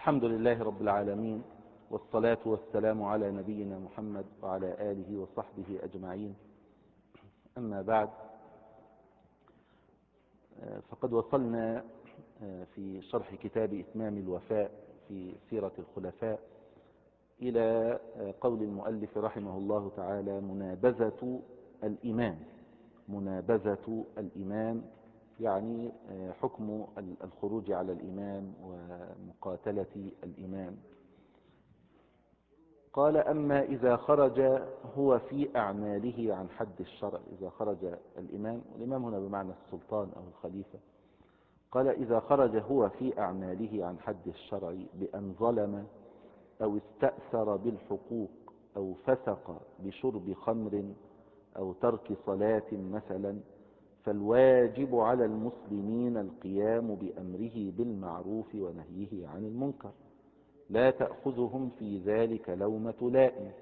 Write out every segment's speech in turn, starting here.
الحمد لله رب العالمين، والصلاة والسلام على نبينا محمد وعلى آله وصحبه أجمعين. أما بعد، فقد وصلنا في شرح كتاب إتمام الوفاء في سيرة الخلفاء إلى قول المؤلف رحمه الله تعالى: منابذة الإمام، يعني حكم الخروج على الإمام ومقاتلة الإمام. قال: أما إذا خرج هو في أعماله عن حد الشرع. إذا خرج الإمام هنا بمعنى السلطان أو الخليفة. قال: إذا خرج هو في أعماله عن حد الشرع بأن ظلم أو استأثر بالحقوق أو فسق بشرب خمر أو ترك صلاة مثلا، فالواجب على المسلمين القيام بأمره بالمعروف ونهيه عن المنكر، لا تأخذهم في ذلك لومة لائم،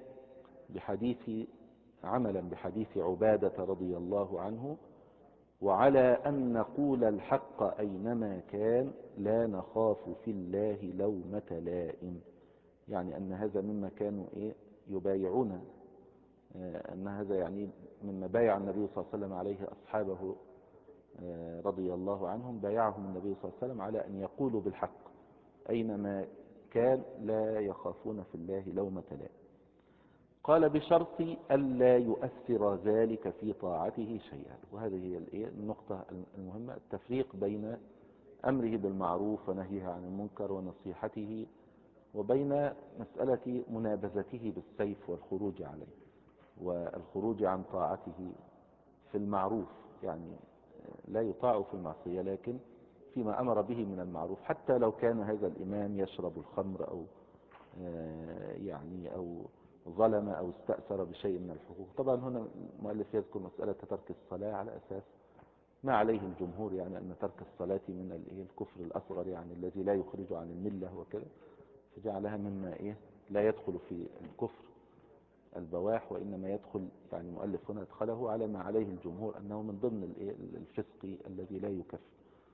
عملا بحديث عبادة رضي الله عنه: وعلى أن نقول الحق أينما كان لا نخاف في الله لومة لائم. يعني أن هذا مما كانوا يبايعون، أن هذا يعني مما بايع النبي صلى الله عليه وسلم عليه أصحابه رضي الله عنهم. بايعهم النبي صلى الله عليه وسلم على أن يقولوا بالحق أينما كان لا يخافون في الله لومة لائم. قال: بشرط ألا يؤثر ذلك في طاعته شيئا. وهذه هي النقطة المهمة: التفريق بين أمره بالمعروف ونهيه عن المنكر ونصيحته، وبين مسألة منابذته بالسيف والخروج عليه والخروج عن طاعته في المعروف. يعني لا يطاع في المعصية، لكن فيما أمر به من المعروف، حتى لو كان هذا الإمام يشرب الخمر أو ظلم أو استأثر بشيء من الحقوق. طبعا هنا المؤلف يذكر مسألة ترك الصلاة على أساس ما عليه الجمهور، يعني أن ترك الصلاة من الكفر الأصغر، يعني الذي لا يخرج عن الملة وكذا، فجعلها مما لا يدخل في الكفر البواح، وإنما يدخل، يعني المؤلف هنا ادخله على ما عليه الجمهور أنه من ضمن الفسق الذي لا يكفر.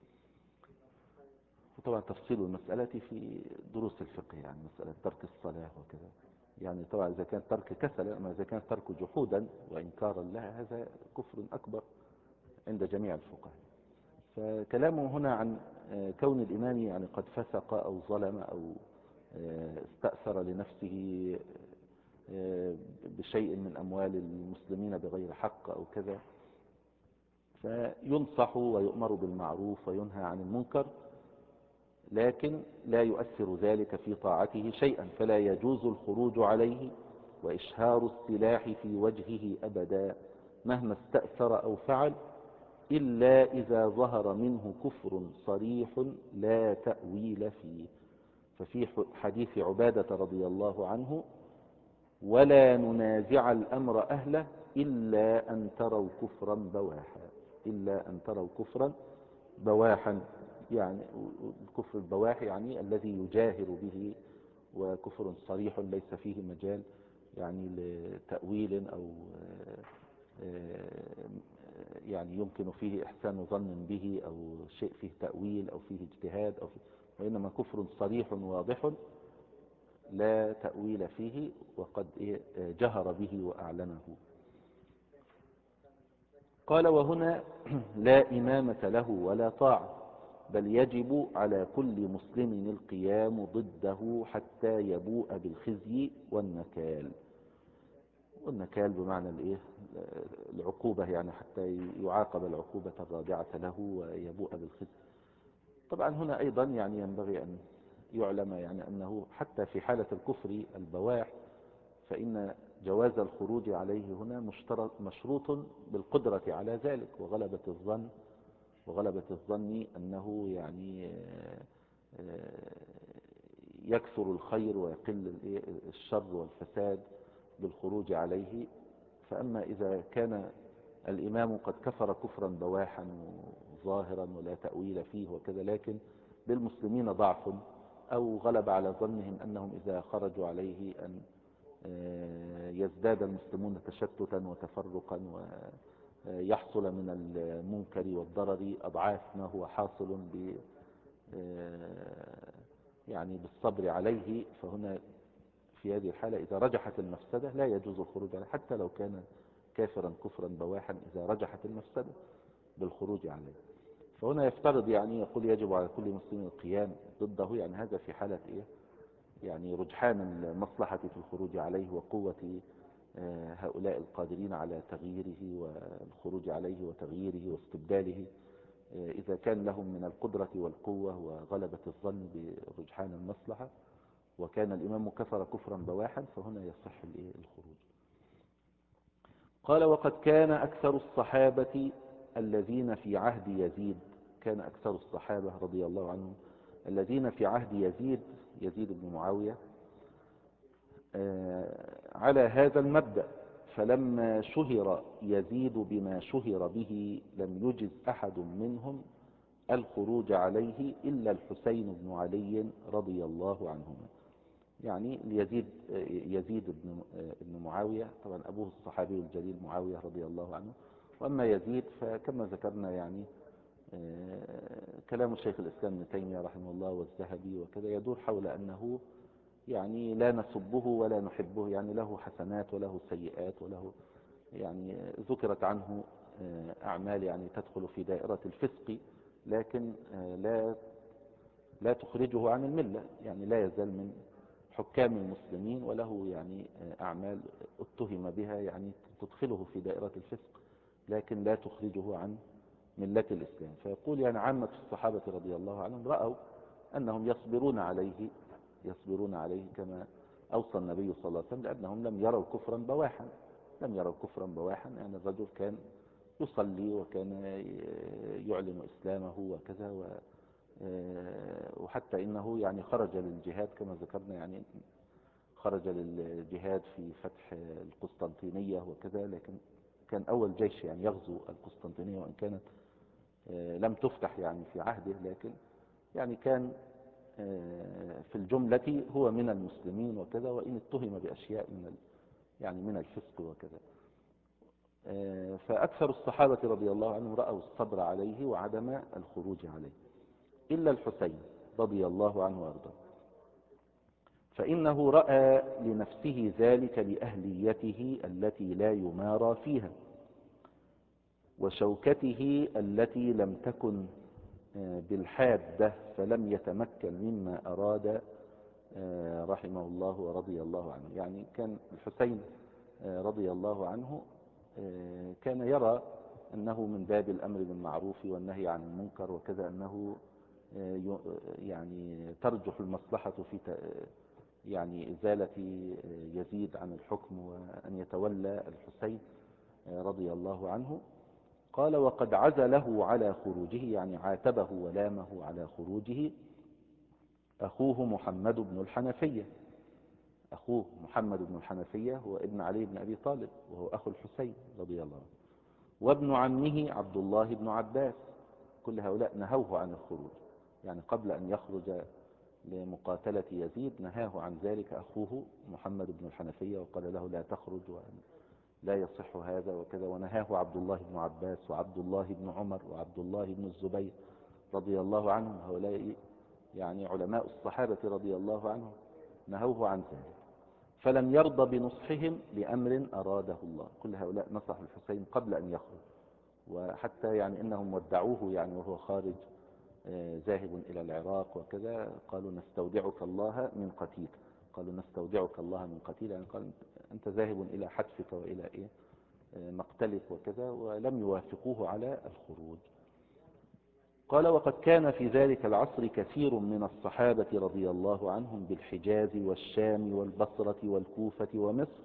وطبعا تفصيل المسألة في دروس الفقه، يعني مسألة ترك الصلاة وكذا، يعني طبعا إذا كان ترك كسل، أما إذا كان ترك جحودا وإنكارا لها هذا كفر أكبر عند جميع الفقهاء. فكلامه هنا عن كون الإمام يعني قد فسق أو ظلم أو استأثر لنفسه بشيء من أموال المسلمين بغير حق أو كذا، فينصح ويؤمر بالمعروف وينهى عن المنكر، لكن لا يؤثر ذلك في طاعته شيئا، فلا يجوز الخروج عليه وإشهار السلاح في وجهه أبدا مهما استأثر أو فعل، إلا إذا ظهر منه كفر صريح لا تأويل فيه. ففي حديث عبادة رضي الله عنه: ولا ننازع الأمر أهله إلا أن تروا كفرا بواحا. يعني الكفر البواح يعني الذي يجاهر به، وكفر صريح ليس فيه مجال يعني لتأويل أو يعني يمكن فيه إحسان ظن به، أو شيء فيه تأويل أو فيه اجتهاد وإنما كفر صريح واضح لا تأويل فيه، وقد جهر به وأعلنه. قال: وهنا لا إمامة له ولا طاعة، بل يجب على كل مسلم القيام ضده حتى يبوء بالخزي والنكال بمعنى العقوبة، يعني حتى يعاقب العقوبة الرادعة له ويبوء بالخزي. طبعا هنا أيضا يعني ينبغي أن يعلم يعني أنه حتى في حالة الكفر البواح فإن جواز الخروج عليه هنا مشروط بالقدرة على ذلك، وغلبة الظن أنه يعني يكثر الخير ويقل الشر والفساد بالخروج عليه. فأما إذا كان الإمام قد كفر كفرا بواحا ظاهرا ولا تأويل فيه وكذا، لكن للمسلمين ضعف، أو غلب على ظنهم أنهم إذا خرجوا عليه أن يزداد المسلمون تشتتا وتفرقا، ويحصل من المنكر والضرر أضعاف ما هو حاصل يعني بالصبر عليه. فهنا في هذه الحالة إذا رجحت المفسدة لا يجوز الخروج عليه حتى لو كان كافرا كفرا بواحا، إذا رجحت المفسدة بالخروج عليه. فهنا يفترض يعني يقول يجب على كل مسلم القيام ضده، يعني هذا في حالة إيه؟ يعني رجحان المصلحة في الخروج عليه وقوة هؤلاء القادرين على تغييره والخروج عليه وتغييره واستبداله. إذا كان لهم من القدرة والقوة وغلبة الظن برجحان المصلحة وكان الإمام كفر كفرا بواحا فهنا يصح الخروج. قال وقد كان أكثر الصحابة الذين في عهد يزيد، كان أكثر الصحابة رضي الله عنهم الذين في عهد يزيد بن معاوية على هذا المبدأ، فلما شهر يزيد بما شهر به لم يجز أحد منهم الخروج عليه إلا الحسين بن علي رضي الله عنهما. يعني يزيد بن معاوية طبعا أبوه الصحابي الجليل معاوية رضي الله عنه، وأما يزيد فكما ذكرنا يعني كلام الشيخ الإسلام ابن تيمية رحمه الله والذهبي وكذا يدور حول أنه يعني لا نسبه ولا نحبه، يعني له حسنات وله سيئات وله يعني ذكرت عنه أعمال يعني تدخل في دائرة الفسق، لكن لا تخرجه عن الملة، يعني لا يزال من حكام المسلمين وله يعني أعمال اتهم بها يعني تدخله في دائرة الفسق لكن لا تخرجه عن ملة الإسلام. فيقول يعني عامة الصحابة رضي الله عنهم رأوا أنهم يصبرون عليه كما أوصى النبي صلى الله عليه وسلم، لأنهم لم يروا كفرا بواحا. يعني الرجل كان يصلي وكان يعلن إسلامه وكذا وحتى إنه يعني خرج للجهاد كما ذكرنا، يعني خرج للجهاد في فتح القسطنطينية وكذا، لكن كان أول جيش يعني يغزو القسطنطينية وإن كانت لم تفتح يعني في عهده، لكن يعني كان في الجملة هو من المسلمين وكذا، وإن اتهم بأشياء يعني من الفسق وكذا. فأكثر الصحابة رضي الله عنهم رأوا الصبر عليه وعدم الخروج عليه إلا الحسين رضي الله عنه وارضاه، فإنه رأى لنفسه ذلك لأهليته التي لا يمارى فيها وشوكته التي لم تكن بالحادة فلم يتمكن مما أراد رحمه الله ورضي الله عنه. يعني كان الحسين رضي الله عنه كان يرى أنه من باب الأمر بالمعروف والنهي عن المنكر وكذا، أنه يعني ترجح المصلحة في يعني إزالة يزيد عن الحكم وأن يتولى الحسين رضي الله عنه. قال وقد عزله على خروجه، يعني عاتبه ولامه على خروجه أخوه محمد بن الحنفية. أخوه محمد بن الحنفية هو ابن علي بن أبي طالب وهو أخو الحسين رضي الله عنه، وابن عمه عبد الله بن عباس. كل هؤلاء نهوه عن الخروج، يعني قبل أن يخرج لمقاتلة يزيد نهاه عن ذلك أخوه محمد بن الحنفية وقال له لا تخرج ولا يصح هذا وكذا، ونهاه عبد الله بن عباس وعبد الله بن عمر وعبد الله بن الزبير رضي الله عنهم. هؤلاء يعني علماء الصحابة رضي الله عنهم نهوه عن ذلك، فلم يرضى بنصحهم لأمر أراده الله. كل هؤلاء نصح الحسين قبل أن يخرج، وحتى يعني إنهم ودعوه يعني وهو خارج ذاهب إلى العراق وكذا، قالوا نستودعك الله من قتيل. قالوا نستودعك الله من قتيل، يعني قال أنت ذاهب إلى حتفك وإلى مقتلك وكذا، ولم يوافقوه على الخروج. قال وقد كان في ذلك العصر كثير من الصحابة رضي الله عنهم بالحجاز والشام والبصرة والكوفة ومصر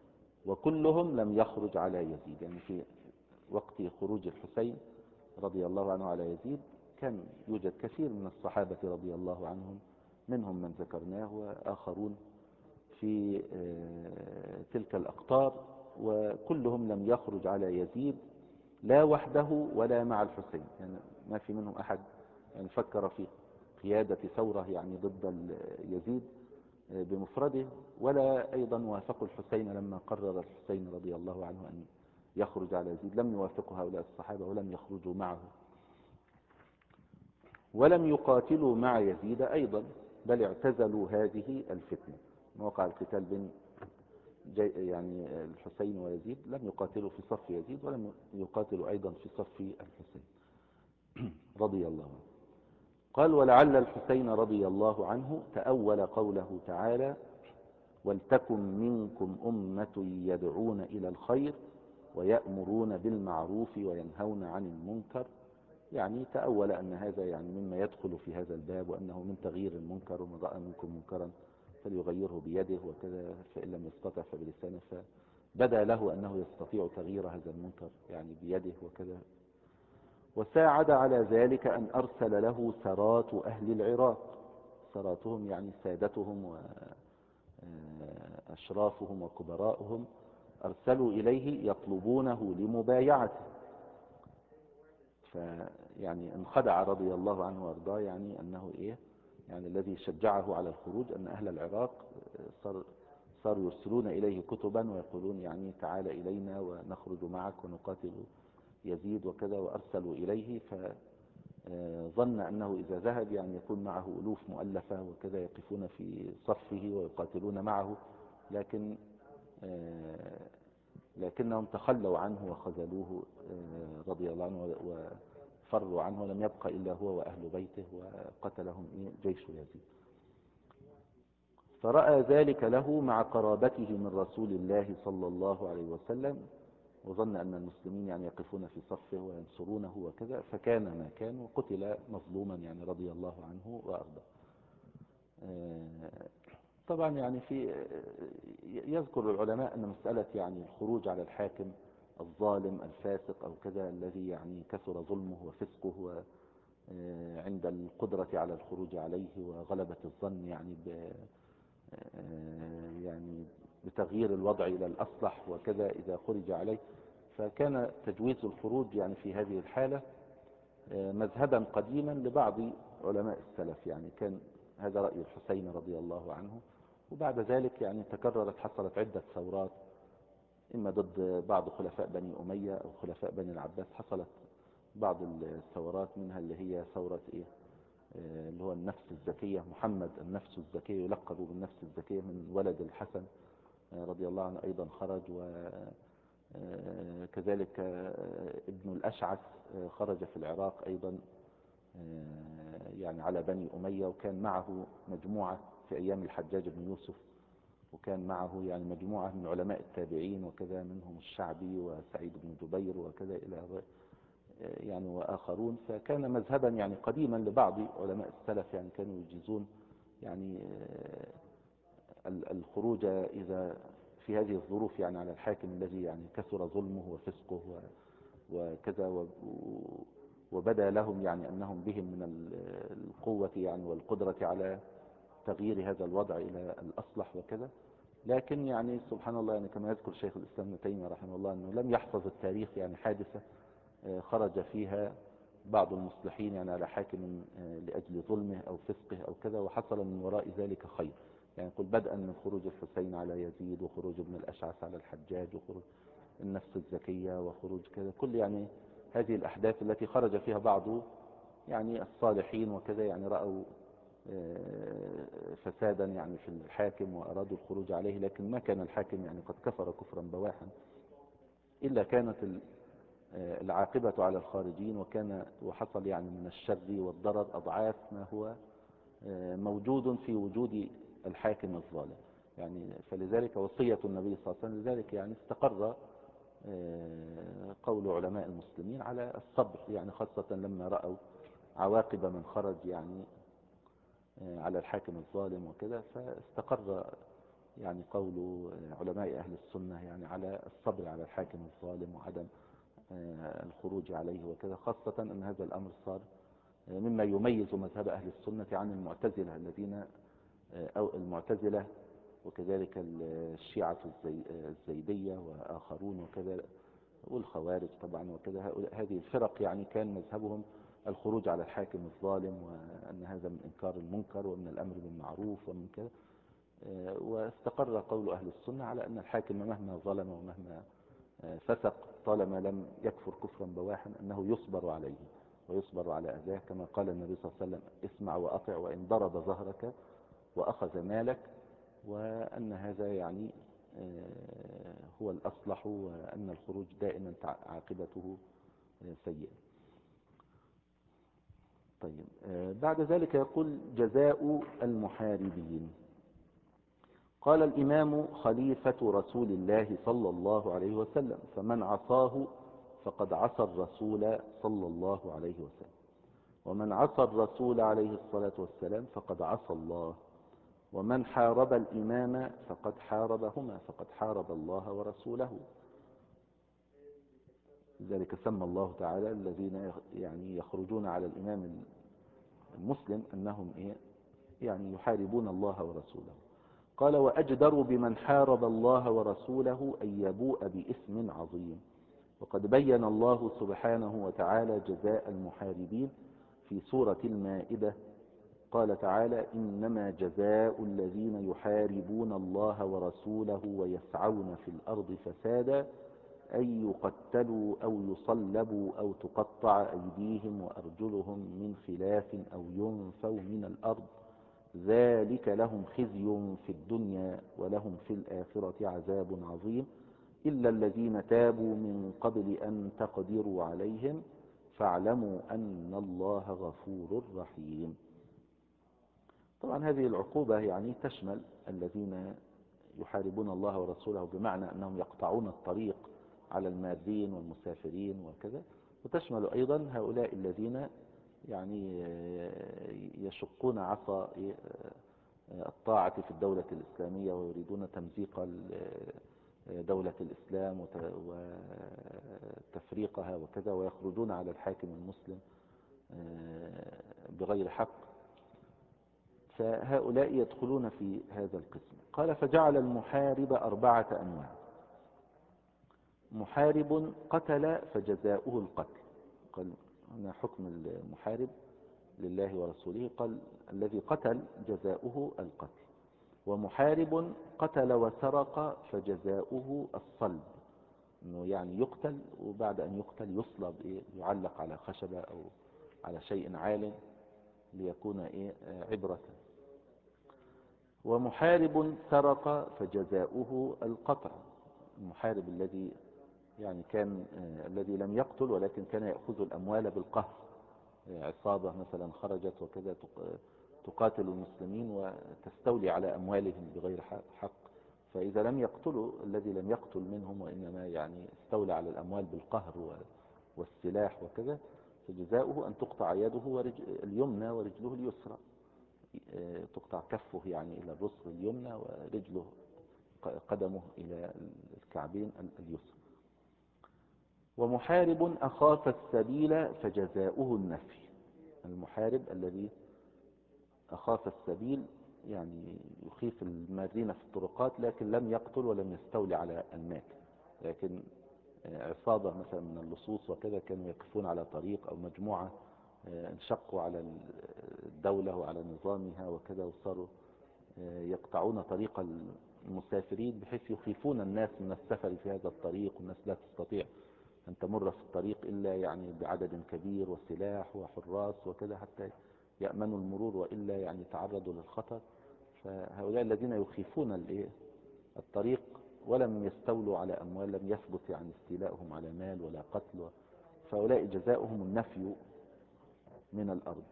وكلهم لم يخرج على يزيد. يعني في وقت خروج الحسين رضي الله عنه على يزيد كان يوجد كثير من الصحابة رضي الله عنهم، منهم من ذكرناه وآخرون في تلك الأقطار، وكلهم لم يخرج على يزيد لا وحده ولا مع الحسين. يعني ما في منهم أحد يعني فكر في قيادة ثورة يعني ضد يزيد بمفرده، ولا أيضا وافقوا الحسين لما قرر الحسين رضي الله عنه أن يخرج على يزيد، لم يوافقوا هؤلاء الصحابة ولم يخرجوا معه ولم يقاتلوا مع يزيد أيضا. بل اعتزلوا هذه الفتنة. وقع القتال بين يعني الحسين ويزيد، لم يقاتلوا في صف يزيد ولم يقاتلوا أيضا في صف الحسين رضي الله عنه. قال: ولعل الحسين رضي الله عنه تأول قوله تعالى: ولتكن منكم أمة يدعون إلى الخير ويأمرون بالمعروف وينهون عن المنكر. يعني تأول أن هذا يعني مما يدخل في هذا الباب، وأنه من تغيير المنكر، ومن رأى منكم منكرا فليغيره بيده وكذا، فإن لم يستطع فبلسانه، فبدا له أنه يستطيع تغيير هذا المنكر يعني بيده وكذا. وساعد على ذلك أن أرسل له سرات أهل العراق، سراتهم يعني سادتهم وأشرافهم وكبراءهم، أرسلوا إليه يطلبونه لمبايعته. فيعني انخدع رضي الله عنه وارضاه، يعني أنه إيه، يعني الذي شجعه على الخروج أن أهل العراق صاروا يرسلون إليه كتبا ويقولون يعني تعال إلينا ونخرج معك ونقاتل يزيد وكذا، وأرسلوا إليه، فظن أنه إذا ذهب يعني يكون معه ألوف مؤلفة وكذا يقفون في صفه ويقاتلون معه، لكنهم تخلوا عنه وخذلوه رضي الله عنه وفروا عنه، ولم يبق إلا هو وأهل بيته، وقتلهم جيش يزيد. فرأى ذلك له مع قرابته من رسول الله صلى الله عليه وسلم، وظن أن المسلمين يعني يقفون في صفه وينصرونه وكذا، فكان ما كان وقتل مظلوما يعني رضي الله عنه وأرضاه. طبعا يعني يذكر العلماء أن مسألة يعني الخروج على الحاكم الظالم الفاسق أو كذا، الذي يعني كثر ظلمه وفسقه، عند القدرة على الخروج عليه وغلبة الظن يعني بتغيير الوضع إلى الأصلح وكذا إذا خرج عليه، فكان تجويز الخروج يعني في هذه الحالة مذهبا قديما لبعض علماء السلف. يعني كان هذا رأي الحسين رضي الله عنه، وبعد ذلك يعني حصلت عدة ثورات، إما ضد بعض خلفاء بني أمية أو خلفاء بني العباس، حصلت بعض الثورات، منها اللي هي ثورة اللي هو النفس الزكية، محمد النفس الزكية، يلقب بالنفس الزكية من ولد الحسن رضي الله عنه أيضا خرج، وكذلك ابن الأشعث خرج في العراق أيضا يعني على بني أمية، وكان معه مجموعة في أيام الحجاج بن يوسف، وكان معه يعني مجموعة من علماء التابعين وكذا، منهم الشعبي وسعيد بن جبير وكذا إلى يعني وآخرون. فكان مذهبا يعني قديما لبعض علماء السلف، يعني كانوا يجيزون يعني الخروج إذا في هذه الظروف يعني على الحاكم الذي يعني كثر ظلمه وفسقه وكذا، وبدا لهم يعني أنهم بهم من القوة يعني والقدرة على تغيير هذا الوضع إلى الأصلح وكذا. لكن يعني سبحان الله، يعني كما يذكر شيخ الإسلام ابن تيمية رحمه الله أنه لم يحفظ التاريخ يعني حادثة خرج فيها بعض المصلحين يعني على حاكم لأجل ظلمه أو فسقه أو كذا وحصل من وراء ذلك خير. يعني قل بدءا من خروج الحسين على يزيد، وخروج ابن الأشعث على الحجاج، وخروج النفس الزكية، وخروج كذا، كل يعني هذه الأحداث التي خرج فيها بعض يعني الصالحين وكذا، يعني رأوا فسادا يعني في الحاكم وأرادوا الخروج عليه، لكن ما كان الحاكم يعني قد كفر كفرا بواحا، إلا كانت العاقبة على الخارجين، وحصل يعني من الشر والضرر أضعاف ما هو موجود في وجود الحاكم الظالم. يعني فلذلك وصية النبي صلى الله عليه وسلم، لذلك يعني استقر قول علماء المسلمين على الصبر، يعني خاصة لما رأوا عواقب من خرج يعني على الحاكم الظالم وكذا، فاستقر يعني قول علماء أهل السنة يعني على الصبر على الحاكم الظالم وعدم الخروج عليه وكذا، خاصة أن هذا الأمر صار مما يميز مذهب أهل السنة عن المعتزلة الذين أو المعتزلة، وكذلك الشيعة الزيدية وآخرون وكذا، والخوارج طبعا وكذا. هذه الفرق يعني كان مذهبهم الخروج على الحاكم الظالم، وأن هذا من إنكار المنكر ومن الأمر بالمعروف ومن كذا. واستقر قول أهل السنة على أن الحاكم مهما ظلم ومهما فسق طالما لم يكفر كفرا بواحا أنه يصبر عليه ويصبر على أذاه، كما قال النبي صلى الله عليه وسلم: اسمع وأطع وإن ضرب ظهرك وأخذ مالك، وأن هذا يعني هو الأصلح، وأن الخروج دائما عاقبته سيئة. طيب، بعد ذلك يقول جزاء المحاربين. قال الإمام خليفة رسول الله صلى الله عليه وسلم: فمن عصاه فقد عصى الرسول صلى الله عليه وسلم، ومن عصى الرسول عليه الصلاة والسلام فقد عصى الله، ومن حارب الإمام فقد حاربهما، فقد حارب الله ورسوله. لذلك سمى الله تعالى الذين يعني يخرجون على الإمام المسلم أنهم يعني يحاربون الله ورسوله. قال: وأجدر بمن حارب الله ورسوله أن يبوء بإثم عظيم. وقد بين الله سبحانه وتعالى جزاء المحاربين في سورة المائدة. قال تعالى: إنما جزاء الذين يحاربون الله ورسوله ويسعون في الأرض فسادا أن يقتلوا أو يصلبوا أو تقطع أيديهم وأرجلهم من خلاف أو ينفوا من الأرض، ذلك لهم خزي في الدنيا ولهم في الآخرة عذاب عظيم، إلا الذين تابوا من قبل أن تقدروا عليهم فاعلموا أن الله غفور رحيم. طبعا هذه العقوبة يعني تشمل الذين يحاربون الله ورسوله، بمعنى أنهم يقطعون الطريق على المارين والمسافرين وكذا، وتشمل أيضا هؤلاء الذين يعني يشقون عصا الطاعة في الدولة الإسلامية ويريدون تمزيق دولة الإسلام وتفريقها وكذا، ويخرجون على الحاكم المسلم بغير حق، فهؤلاء يدخلون في هذا القسم. قال: فجعل المحارب 4 أنواع: محارب قتل فجزاؤه القتل. قال هنا حكم المحارب لله ورسوله، قال الذي قتل جزاؤه القتل. ومحارب قتل وسرق فجزاؤه الصلب، انه يعني يقتل، وبعد ان يقتل يصلب، يعلق على خشبة او على شيء عال ليكون عبرة. ومحارب سرق فجزاؤه القطع، المحارب الذي يعني كان الذي لم يقتل ولكن كان يأخذ الأموال بالقهر، عصابة مثلا خرجت وكذا تقاتل المسلمين وتستولي على أموالهم بغير حق، فإذا لم يقتلوا الذي لم يقتل منهم وإنما يعني استولى على الأموال بالقهر والسلاح وكذا، فجزاؤه أن تقطع يده اليمنى ورجله اليسرى، تقطع كفه يعني إلى الرسل اليمنى ورجله قدمه إلى الكعبين اليسرى. ومحارب أخاف السبيل فجزاؤه النفي، المحارب الذي أخاف السبيل يعني يخيف المارين في الطرقات لكن لم يقتل ولم يستولي على المال، لكن عصابة مثلا من اللصوص وكذا كانوا يقفون على طريق أو مجموعة انشقوا على الدولة وعلى نظامها وكذا، وصاروا يقطعون طريق المسافرين بحيث يخيفون الناس من السفر في هذا الطريق، والناس لا تستطيع أن تمر في الطريق إلا يعني بعدد كبير وسلاح وحراس وكذا حتى يأمنوا المرور، وإلا يعني تعرضوا للخطر. فهؤلاء الذين يخيفون الطريق ولم يستولوا على أموال، لم يثبت يعني استيلاؤهم على مال ولا قتل، فهؤلاء جزاؤهم النفي من الأرض.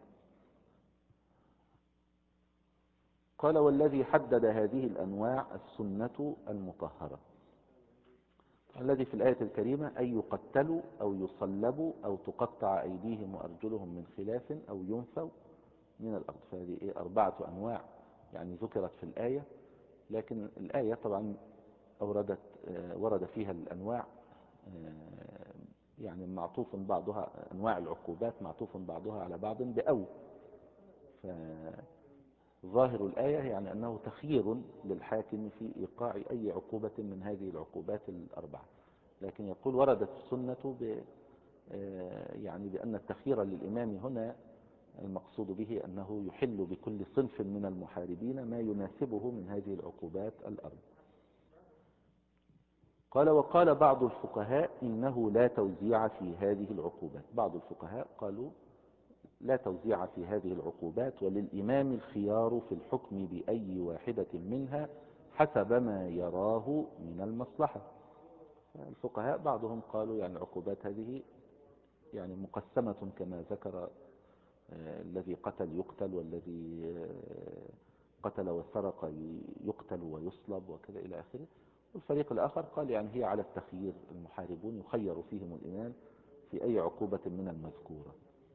قال: والذي حدد هذه الأنواع السنة المطهرة. الذي في الآية الكريمة أن يقتلوا أو يصلبوا أو تقطع أيديهم وأرجلهم من خلاف أو ينفوا من الأرض، فهذه 4 أنواع يعني ذكرت في الآية، لكن الآية طبعا ورد فيها الأنواع يعني معطوف بعضها، أنواع العقوبات معطوف بعضها على بعض بأو، فظاهر الآية يعني أنه تخيير للحاكم في إيقاع أي عقوبة من هذه العقوبات 4، لكن يقول وردت السنة يعني بأن التخيير للإمام هنا المقصود به أنه يحل بكل صنف من المحاربين ما يناسبه من هذه العقوبات 4. قال: وقال بعض الفقهاء إنه لا توزيع في هذه العقوبات. بعض الفقهاء قالوا لا توزيع في هذه العقوبات، وللإمام الخيار في الحكم بأي واحدة منها حسب ما يراه من المصلحة. الفقهاء بعضهم قالوا يعني العقوبات هذه يعني مقسمة كما ذكر، الذي قتل يقتل، والذي قتل وسرق يقتل ويصلب وكذا إلى آخره. والفريق الآخر قال يعني هي على التخيير، المحاربون يخير فيهم الإمام في أي عقوبة من المذكورة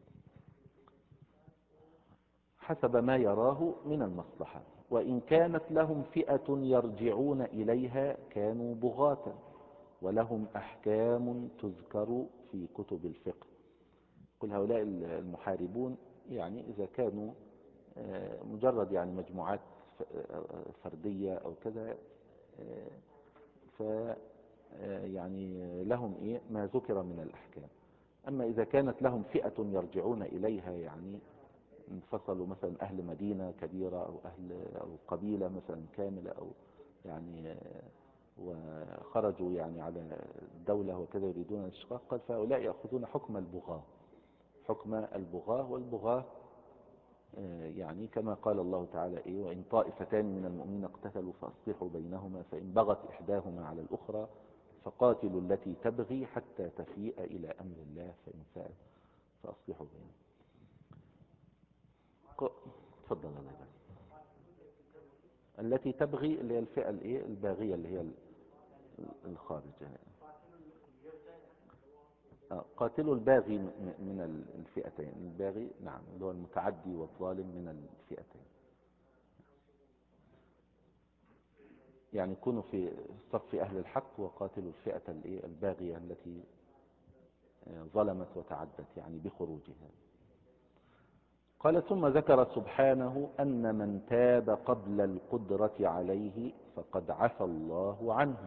حسب ما يراه من المصلحة. وإن كانت لهم فئة يرجعون إليها كانوا بغاة، ولهم أحكام تذكر في كتب الفقه. كل هؤلاء المحاربون يعني إذا كانوا مجرد يعني مجموعات فردية أو كذا، ف يعني لهم إيه ما ذكر من الأحكام. أما إذا كانت لهم فئة يرجعون إليها، يعني انفصلوا مثلا أهل مدينة كبيرة أو أو قبيلة مثلا كاملة، أو يعني وخرجوا يعني على الدولة وكذا يريدون الاشتقاق، قال فهؤلاء يأخذون حكم البغاة، حكم البغاة. والبغاة يعني كما قال الله تعالى إيه: وإن طائفتان من المؤمنين اقتتلوا فأصلحوا بينهما، فإن بغت إحداهما على الأخرى فقاتلوا التي تبغي حتى تفيء إلى أمر الله، فإن فاءت فأصلحوا بينهما. تفضل الله يبارك. التي تبغي اللي هي الفئة الايه الباغية، اللي هي الخارجة. قاتلوا الباغي من الفئتين. الباغي نعم اللي هو المتعدي والظالم من الفئتين، يعني يكونوا في صف أهل الحق وقاتلوا الفئة الباغية التي ظلمت وتعدت يعني بخروجها. قال: ثم ذكر سبحانه أن من تاب قبل القدرة عليه فقد عفى الله عنه،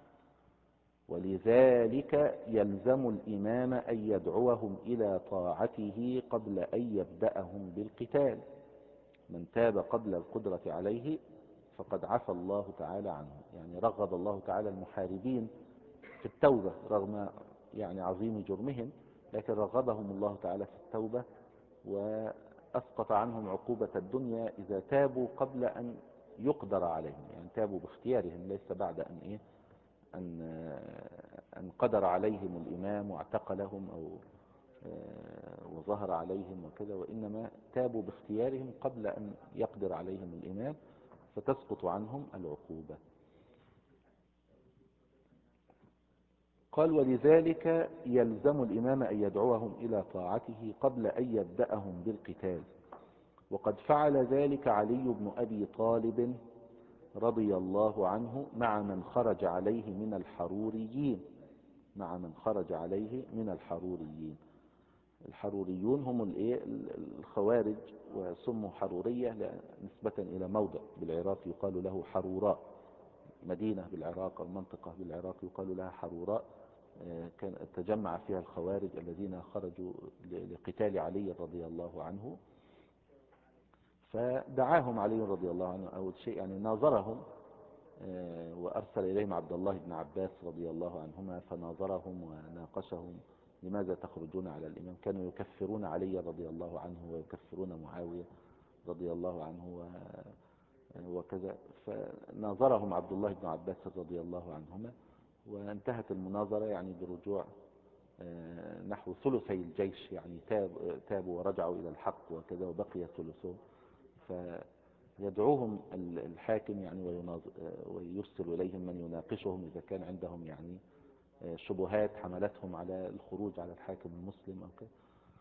ولذلك يلزم الإمام أن يدعوهم إلى طاعته قبل أن يبدأهم بالقتال. من تاب قبل القدرة عليه فقد عفى الله تعالى عنه، يعني رغب الله تعالى المحاربين في التوبة رغم يعني عظيم جرمهم، لكن رغبهم الله تعالى في التوبة وأسقط عنهم عقوبة الدنيا إذا تابوا قبل أن يقدر عليهم، يعني تابوا باختيارهم ليس بعد أن قدر عليهم الإمام واعتقلهم أو وظهر عليهم وكذا، وإنما تابوا باختيارهم قبل أن يقدر عليهم الإمام، فتسقط عنهم العقوبة. قال: ولذلك يلزم الإمام أن يدعوهم إلى طاعته قبل أن يبدأهم بالقتال. وقد فعل ذلك علي بن أبي طالب رضي الله عنه مع من خرج عليه من الحروريين. الحروريون هم الخوارج، وسموا حرورية نسبة إلى موضع بالعراق يقال له حروراء، مدينة بالعراق أو منطقة بالعراق يقال لها حروراء. كان تجمع فيها الخوارج الذين خرجوا لقتال علي رضي الله عنه، فدعاهم علي رضي الله عنه أول شيء، يعني ناظرهم وأرسل إليهم عبد الله بن عباس رضي الله عنهما فناظرهم وناقشهم: لماذا تخرجون على الإمام؟ كانوا يكفرون علي رضي الله عنه ويكفرون معاوية رضي الله عنه وكذا. فناظرهم عبد الله بن عباس رضي الله عنهما، وانتهت المناظرة يعني برجوع نحو ثلثي الجيش، يعني تابوا ورجعوا إلى الحق وكذا، وبقي ثلثهم. فيدعوهم الحاكم يعني ويرسل إليهم من يناقشهم إذا كان عندهم يعني شبهات حملتهم على الخروج على الحاكم المسلم أو كذا.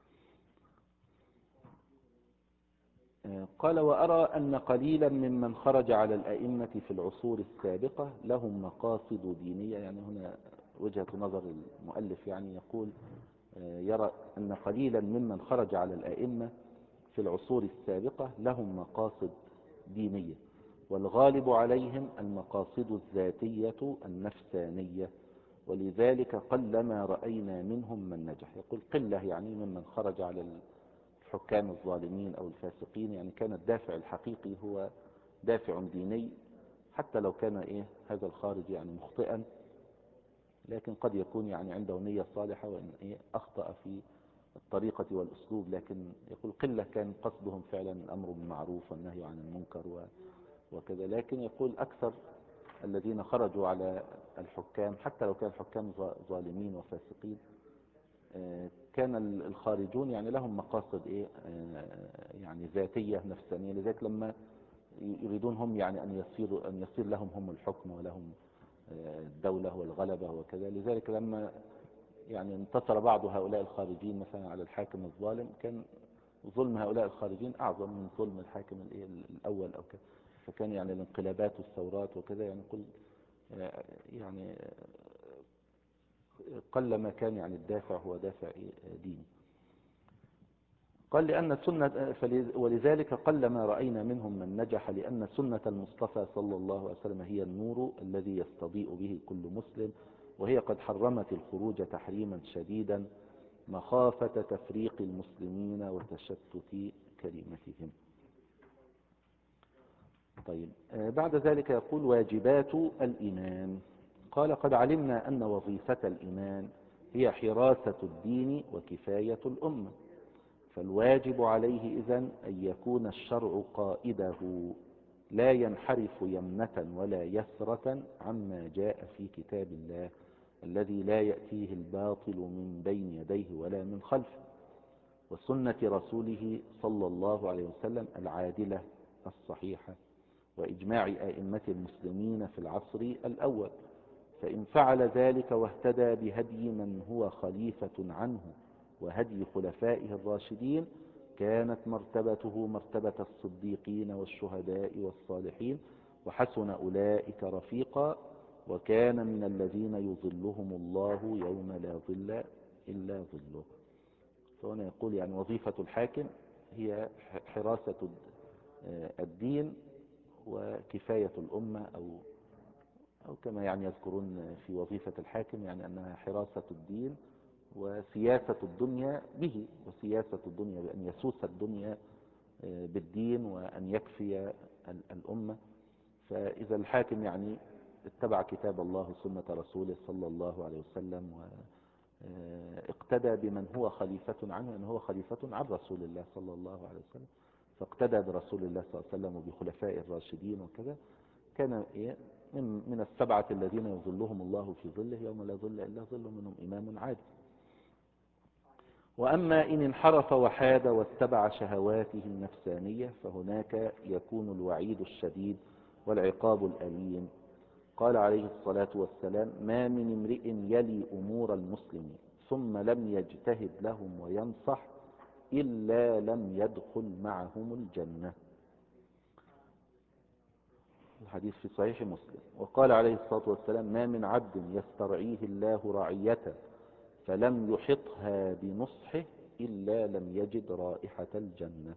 قال: وأرى أن قليلا ممن خرج على الأئمة في العصور السابقة لهم مقاصد دينية. يعني هنا وجهة نظر المؤلف، يعني يقول يرى أن قليلا ممن خرج على الأئمة في العصور السابقة لهم مقاصد دينية، والغالب عليهم المقاصد الذاتية النفسانية، ولذلك قلما رأينا منهم من نجح. يقول قلة يعني ممن خرج على الحكام الظالمين أو الفاسقين، يعني كان الدافع الحقيقي هو دافع ديني، حتى لو كان هذا الخارج يعني مخطئا، لكن قد يكون يعني عنده نية صالحة، وإن أخطأ في الطريقة والأسلوب، لكن يقول قلة كان قصدهم فعلا الأمر بالمعروف والنهي عن المنكر وكذا. لكن يقول أكثر الذين خرجوا على الحكام حتى لو كان الحكام ظالمين وفاسقين، كان الخارجون يعني لهم مقاصد إيه يعني ذاتية نفسانية، لذلك لما يريدون هم يعني أن يصير لهم هم الحكم ولهم الدولة والغلبة وكذا. لذلك لما يعني انتصر بعض هؤلاء الخارجين مثلا على الحاكم الظالم، كان ظلم هؤلاء الخارجين أعظم من ظلم الحاكم الأول أو كذا. فكان يعني الانقلابات والثورات وكذا يعني قل يعني قل ما كان يعني الدافع هو دافع ديني. قال لأن سنة ولذلك قل ما رأينا منهم من نجح، لأن سنة المصطفى صلى الله عليه وسلم هي النور الذي يستضيء به كل مسلم، وهي قد حرمت الخروج تحريما شديدا مخافة تفريق المسلمين وتشتت كلمتهم. طيب بعد ذلك يقول واجبات الإمام. قال قد علمنا أن وظيفة الإمام هي حراسة الدين وكفاية الأمة، فالواجب عليه إذن أن يكون الشرع قائده، لا ينحرف يمنة ولا يسرة عما جاء في كتاب الله الذي لا يأتيه الباطل من بين يديه ولا من خلفه، وسنة رسوله صلى الله عليه وسلم العادلة الصحيحة، وإجماع أئمة المسلمين في العصر الأول. فإن فعل ذلك واهتدى بهدي من هو خليفة عنه وهدي خلفائه الراشدين، كانت مرتبته مرتبة الصديقين والشهداء والصالحين، وحسن أولئك رفيقا، وكان من الذين يظلهم الله يوم لا ظل إلا ظله. فهنا يقول يعني وظيفة الحاكم هي حراسة الدين وكفاية الأمة، أو كما يعني يذكرون في وظيفة الحاكم يعني أنها حراسة الدين وسياسة الدنيا به، وسياسة الدنيا بأن يسوس الدنيا بالدين وأن يكفي الأمة. فإذا الحاكم يعني اتبع كتاب الله وسنة رسوله صلى الله عليه وسلم واقتدى بمن هو خليفة عنه، أنه هو خليفة عن رسول الله صلى الله عليه وسلم، فاقتدى برسول الله صلى الله عليه وسلم وبخلفاء الراشدين وكذا، كان من السبعة الذين يظلهم الله في ظله يوم لا ظل إلا ظل، منهم إمام عادل. وأما إن انحرف وحاد واتبع شهواته النفسانية فهناك يكون الوعيد الشديد والعقاب الأليم. قال عليه الصلاة والسلام ما من امرئ يلي أمور المسلمين ثم لم يجتهد لهم وينصح إلا لم يدخل معهم الجنة. الحديث في صحيح مسلم. وقال عليه الصلاة والسلام ما من عبد يسترعيه الله رعية فلم يحطها بنصحه إلا لم يجد رائحة الجنة.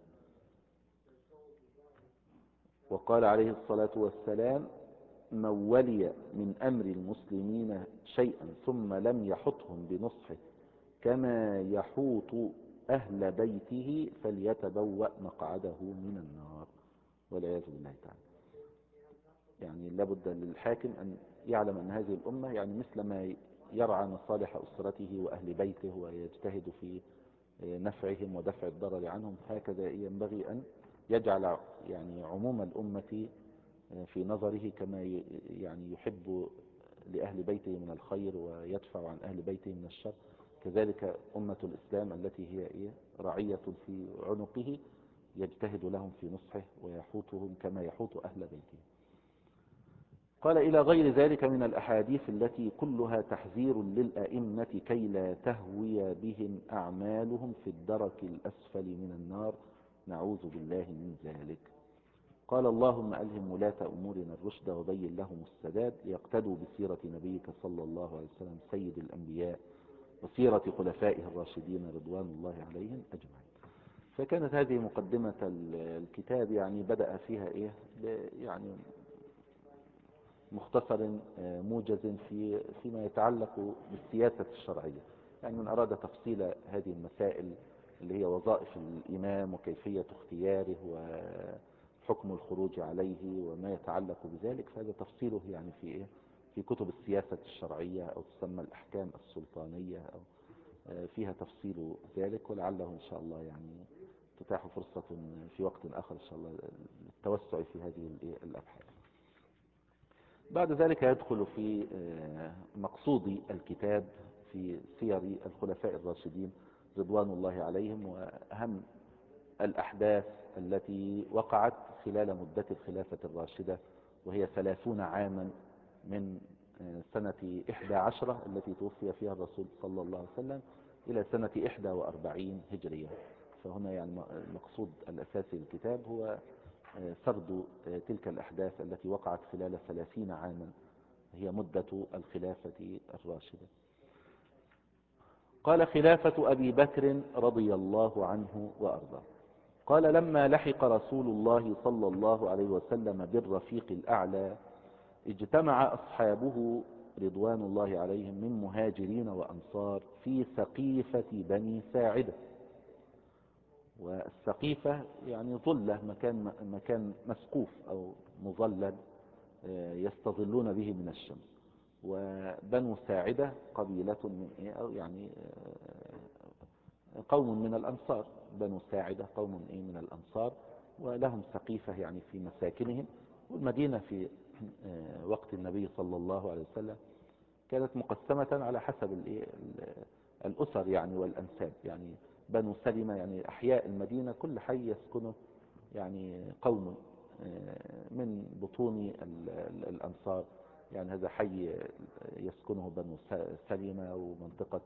وقال عليه الصلاة والسلام من ولي من أمر المسلمين شيئا ثم لم يحطهم بنصحه كما يحوط أهل بيته فليتبوأ مقعده من النار، والعياذ بالله تعالى. يعني لابد للحاكم أن يعلم أن هذه الأمة يعني مثل ما يرعى مصالح أسرته وأهل بيته ويجتهد في نفعهم ودفع الضرر عنهم، هكذا ينبغي أن يجعل يعني عموم الأمة في نظره كما يعني يحب لأهل بيته من الخير ويدفع عن أهل بيته من الشر، كذلك أمة الإسلام التي هي رعية في عنقه يجتهد لهم في نصحه ويحوطهم كما يحوط أهل بيته. قال إلى غير ذلك من الأحاديث التي كلها تحذير للأئمة كي لا تهوي بهم أعمالهم في الدرك الأسفل من النار، نعوذ بالله من ذلك. قال اللهم ألهم ولاة أمورنا الرشد وبين لهم السداد ليقتدوا بسيرة نبيك صلى الله عليه وسلم سيد الأنبياء وسيرة خلفائه الراشدين رضوان الله عليهم أجمعين. فكانت هذه مقدمة الكتاب، يعني بدأ فيها يعني مختصر موجز فيما يتعلق بالسياسة الشرعية، يعني من أراد تفصيل هذه المسائل اللي هي وظائف الإمام وكيفية اختياره وحكم الخروج عليه وما يتعلق بذلك، فهذا تفصيله يعني في كتب السياسة الشرعية أو تسمى الأحكام السلطانية أو فيها تفصيل ذلك، ولعله إن شاء الله يعني تتاح فرصة في وقت آخر إن شاء الله للتوسع في هذه الأبحاث. بعد ذلك يدخل في مقصود الكتاب في سير الخلفاء الراشدين رضوان الله عليهم، وأهم الأحداث التي وقعت خلال مدة الخلافة الراشدة، وهي 30 عاما من سنة 11 التي توفي فيها الرسول صلى الله عليه وسلم إلى سنة 41 هجرية. فهنا يعني المقصود الأساسي للكتاب هو سرد تلك الأحداث التي وقعت خلال 30 عاما هي مدة الخلافة الراشدة. قال: خلافة أبي بكر رضي الله عنه وأرضاه. قال: لما لحق رسول الله صلى الله عليه وسلم بالرفيق الأعلى اجتمع أصحابه رضوان الله عليهم من مهاجرين وأنصار في سقيفة بني ساعدة. والسقيفة يعني ظلة، مكان مسقوف أو مظلل يستظلون به من الشمس. وبنو ساعدة قبيلة من أو يعني قوم من الأنصار. بنو ساعدة قوم من الأنصار، ولهم سقيفة يعني في مساكنهم. والمدينة في وقت النبي صلى الله عليه وسلم كانت مقسمة على حسب الأسر يعني والأنساب. يعني بنو سلمة يعني أحياء المدينة كل حي يسكنه يعني قوم من بطون الأنصار. يعني هذا حي يسكنه بنو سلمة، ومنطقة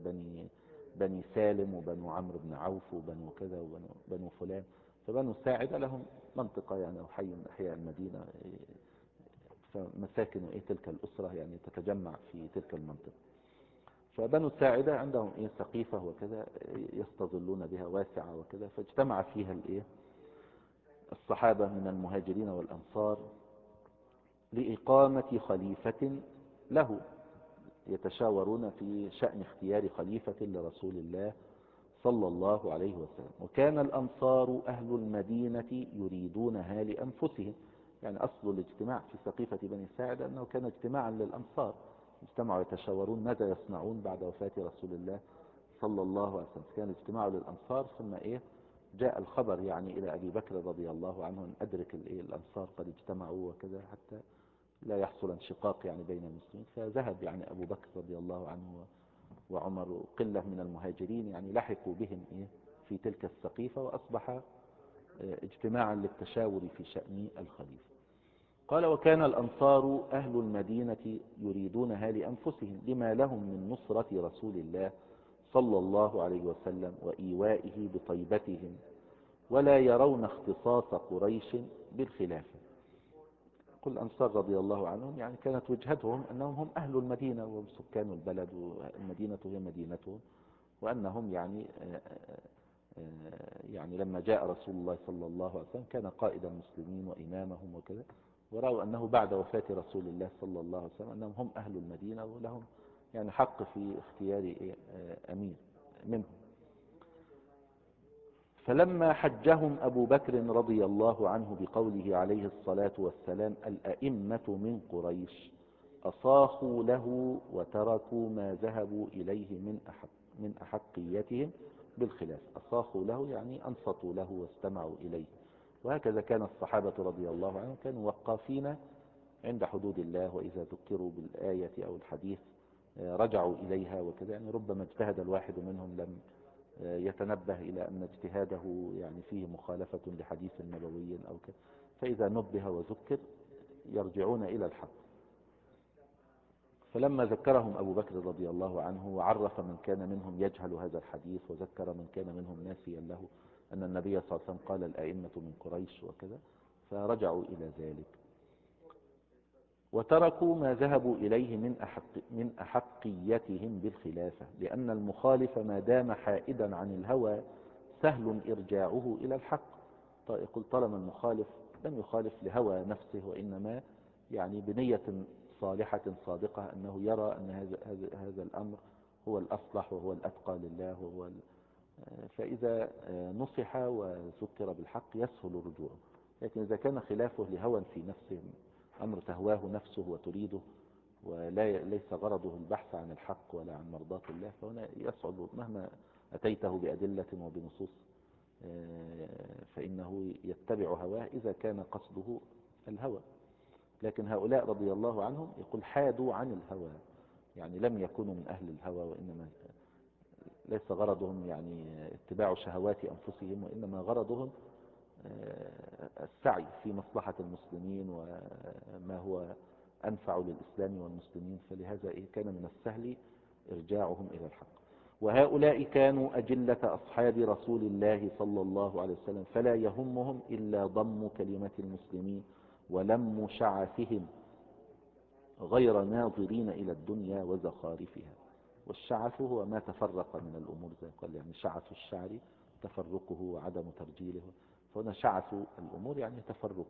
بني سالم، وبنو عمرو بن عوف، وبنو كذا، وبنو فلان. فبنو ساعدة لهم منطقة يعني أو حي من أحياء المدينة، فمساكن تلك الأسرة يعني تتجمع في تلك المنطقة. فبنو ساعدة عندهم سقيفة وكذا يستظلون بها واسعة وكذا، فاجتمع فيها الصحابة من المهاجرين والأنصار لإقامة خليفة له، يتشاورون في شأن اختيار خليفة لرسول الله صلى الله عليه وسلم. وكان الأنصار أهل المدينة يريدونها لأنفسهم. يعني أصل الاجتماع في سقيفة بني ساعدة أنه كان اجتماعا للأنصار، اجتمعوا يتشاورون ماذا يصنعون بعد وفاة رسول الله صلى الله عليه وسلم. كان اجتماع للأنصار، ثم جاء الخبر يعني إلى أبي بكر رضي الله عنه أن أدرك الأنصار قد اجتمعوا وكذا، حتى لا يحصل انشقاق يعني بين المسلمين. فذهب يعني أبو بكر رضي الله عنه وعمر قلة من المهاجرين يعني لحقوا بهم في تلك السقيفة، وأصبح اجتماعا للتشاور في شأن الخليفة. قال: وكان الأنصار أهل المدينة يريدونها لأنفسهم لما لهم من نصرة رسول الله صلى الله عليه وسلم وإيوائه بطيبتهم، ولا يرون اختصاص قريش بالخلافة. قل الأنصار رضي الله عنهم يعني كانت وجهتهم أنهم هم أهل المدينة وهم سكان البلد، والمدينة هي مدينتهم، وأنهم يعني لما جاء رسول الله صلى الله عليه وسلم كان قائد المسلمين وإمامهم وكذا، ورأوا أنه بعد وفاة رسول الله صلى الله عليه وسلم أنهم هم أهل المدينة ولهم يعني حق في اختيار أمير منهم. فلما حجهم أبو بكر رضي الله عنه بقوله عليه الصلاة والسلام: الأئمة من قريش، أصاخوا له وتركوا ما ذهبوا إليه من أحقيتهم بالخلاف. أصاخوا له يعني أنصتوا له واستمعوا إليه. وهكذا كان الصحابة رضي الله عنهم كانوا وقافين عند حدود الله، وإذا ذكروا بالآية أو الحديث رجعوا إليها وكذا. يعني ربما اجتهد الواحد منهم لم يتنبه إلى أن اجتهاده يعني فيه مخالفة لحديث نبوي أو كذا، فإذا نبه وذكر يرجعون إلى الحق. فلما ذكرهم أبو بكر رضي الله عنه وعرف من كان منهم يجهل هذا الحديث، وذكر من كان منهم ناسيا له أن النبي صلى الله عليه وسلم قال: الآئمة من قريش وكذا، فرجعوا إلى ذلك. وتركوا ما ذهبوا إليه من أحقيتهم بالخلافة، لأن المخالف ما دام حائدا عن الهوى سهل إرجاعه إلى الحق. يقول طالما المخالف لم يخالف لهوى نفسه، وإنما يعني بنية صالحة صادقة أنه يرى أن هذا الأمر هو الأصلح وهو الأتقى لله فإذا نصح وذكر بالحق يسهل رجوعه. لكن إذا كان خلافه لهوى في نفسه، أمر تهواه نفسه وتريده، وليس غرضه البحث عن الحق ولا عن مرضاة الله، فهنا يصعب مهما أتيته بأدلة وبنصوص، فإنه يتبع هواه إذا كان قصده الهوى. لكن هؤلاء رضي الله عنهم يقول حادوا عن الهوى، يعني لم يكونوا من أهل الهوى، وإنما ليس غرضهم يعني اتباع شهوات أنفسهم، وإنما غرضهم السعي في مصلحة المسلمين وما هو أنفع للإسلام والمسلمين، فلهذا كان من السهل إرجاعهم إلى الحق. وهؤلاء كانوا أجلة أصحاب رسول الله صلى الله عليه وسلم، فلا يهمهم إلا ضم كلمة المسلمين ولم شعثهم، غير ناظرين إلى الدنيا وزخارفها. والشعث هو ما تفرق من الأمور، زي قال يعني شعث الشعر تفرقه وعدم ترجيله، فهنا شعث الأمور يعني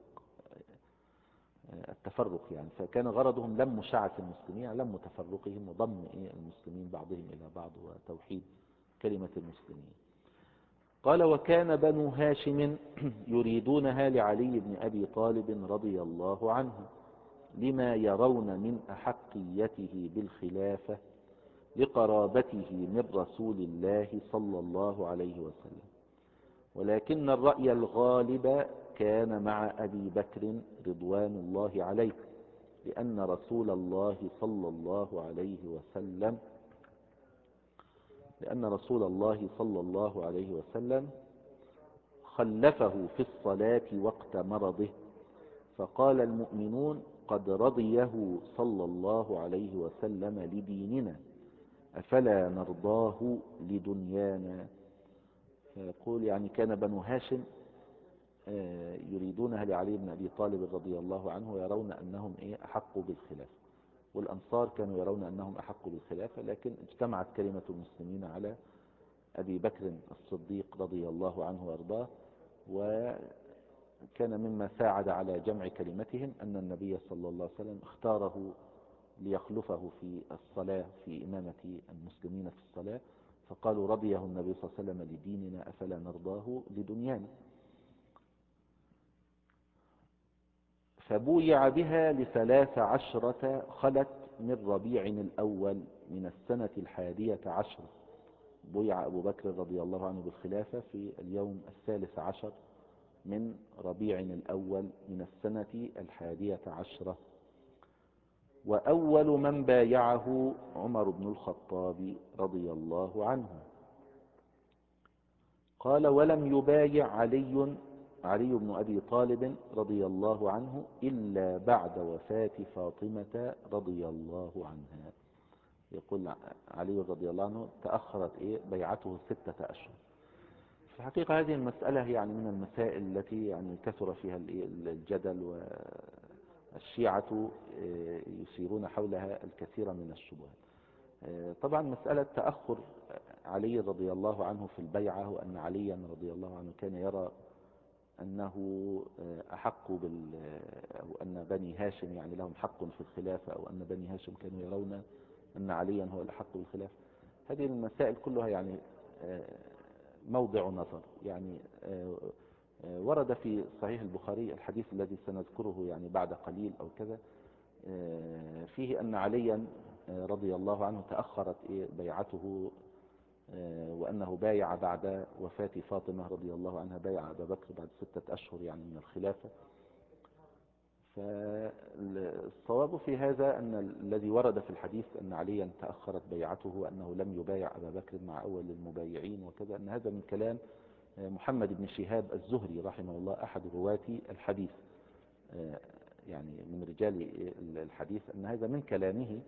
التفرق يعني. فكان غرضهم لم شعث المسلمين، يعني لم تفرقهم وضم المسلمين بعضهم إلى بعض وتوحيد كلمة المسلمين. قال وكان بنو هاشم يريدونها لعلي بن أبي طالب رضي الله عنه، لما يرون من أحقيته بالخلافة لقرابته من رسول الله صلى الله عليه وسلم، ولكن الرأي الغالب كان مع أبي بكر رضوان الله عليه، لأن رسول الله صلى الله عليه وسلم خلفه في الصلاة وقت مرضه، فقال المؤمنون قد رضيه صلى الله عليه وسلم لديننا، أفلا نرضاه لدنيانا. فيقول يعني كان بنو هاشم يريدونها لعلي بن أبي طالب رضي الله عنه، ويرون أنهم أحق بالخلافة، والأنصار كانوا يرون أنهم أحق بالخلافة، لكن اجتمعت كلمة المسلمين على أبي بكر الصديق رضي الله عنه وارضاه. وكان مما ساعد على جمع كلمتهم أن النبي صلى الله عليه وسلم اختاره ليخلفه في الصلاة في إمامة المسلمين في الصلاة، فقالوا رضيه النبي صلى الله عليه وسلم لديننا أفلا نرضاه لدنيانا. فبويع بها ل13 خلت من ربيع الأول من السنة 11. بويع أبو بكر رضي الله عنه بالخلافة في اليوم 13 من ربيع الأول من السنة 11. وأول من بايعه عمر بن الخطاب رضي الله عنه. قال ولم يبايع علي بن أبي طالب رضي الله عنه إلا بعد وفاة فاطمة رضي الله عنها. يقول علي رضي الله عنه تأخرت بيعته 6 أشهر. في الحقيقة هذه المسألة يعني من المسائل التي يعني كثر فيها الجدل، والشيعة يثيرون حولها الكثير من الشبهات. طبعا مسألة تأخر علي رضي الله عنه في البيعة، وأن عليا رضي الله عنه كان يرى أنه أحق أو أن بني هاشم يعني لهم حق في الخلافة، أو أن بني هاشم كانوا يرون أن عليا هو الأحق بالخلافة. هذه المسائل كلها يعني موضع نظر. يعني ورد في صحيح البخاري الحديث الذي سنذكره يعني بعد قليل أو كذا، فيه أن عليا رضي الله عنه تأخرت بيعته، وأنه بايع بعد وفاة فاطمة رضي الله عنها، بايع أبا بكر بعد 6 أشهر يعني من الخلافة. فالصواب في هذا أن الذي ورد في الحديث أن عليا تأخرت بيعته وأنه لم يبايع أبا بكر مع أول المبايعين وكذا، أن هذا من كلام محمد بن شهاب الزهري رحمه الله، أحد رواة الحديث، يعني من رجال الحديث، أن هذا من كلامه.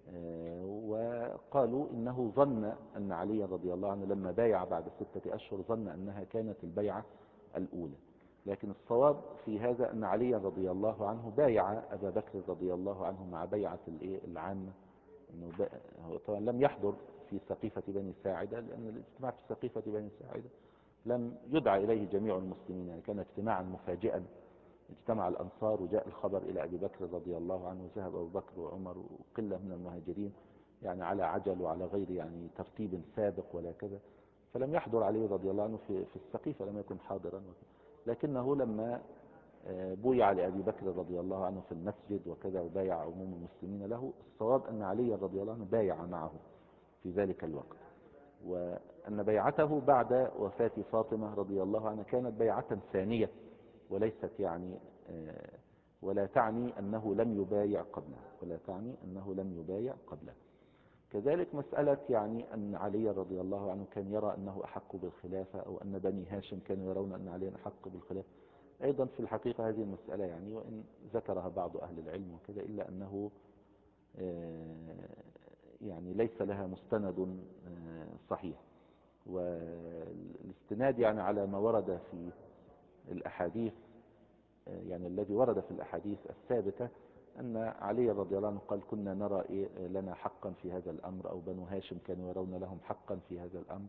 وقالوا إنه ظن أن علي رضي الله عنه لما بايع بعد 6 أشهر ظن أنها كانت البيعة الأولى. لكن الصواب في هذا أن علي رضي الله عنه بايع أبا بكر رضي الله عنه مع بيعة العامة، أنه هو طبعا لم يحضر في سقيفة بني ساعدة، لأن الاجتماع في سقيفة بني ساعدة لم يدعى إليه جميع المسلمين، يعني كان اجتماعا مفاجئا، اجتمع الأنصار وجاء الخبر إلى أبي بكر رضي الله عنه، وذهب أبو بكر وعمر وقلة من المهاجرين يعني على عجل وعلى غير يعني ترتيب سابق ولا كذا، فلم يحضر علي رضي الله عنه في السقيفة، لم يكن حاضرا. لكنه لما بويع لأبي بكر رضي الله عنه في المسجد وكذا، وبايع عموم المسلمين له. الصواب أن علي رضي الله عنه بايع معه في ذلك الوقت، وأن بيعته بعد وفاة فاطمة رضي الله عنها كانت بيعة ثانية، وليست يعني ولا تعني أنه لم يبايع قبلها، ولا تعني أنه لم يبايع قبلها. كذلك مسألة يعني أن علي رضي الله عنه كان يرى أنه أحق بالخلافة، أو أن بني هاشم كانوا يرون أن علي أحق بالخلافة. أيضا في الحقيقة هذه المسألة يعني وإن ذكرها بعض أهل العلم وكذا، إلا أنه يعني ليس لها مستند صحيح. والاستناد يعني على ما ورد في الأحاديث، يعني الذي ورد في الأحاديث الثابتة أن علي رضي الله عنه قال: كنا نرى لنا حقا في هذا الأمر، أو بنو هاشم كانوا يرون لهم حقا في هذا الأمر.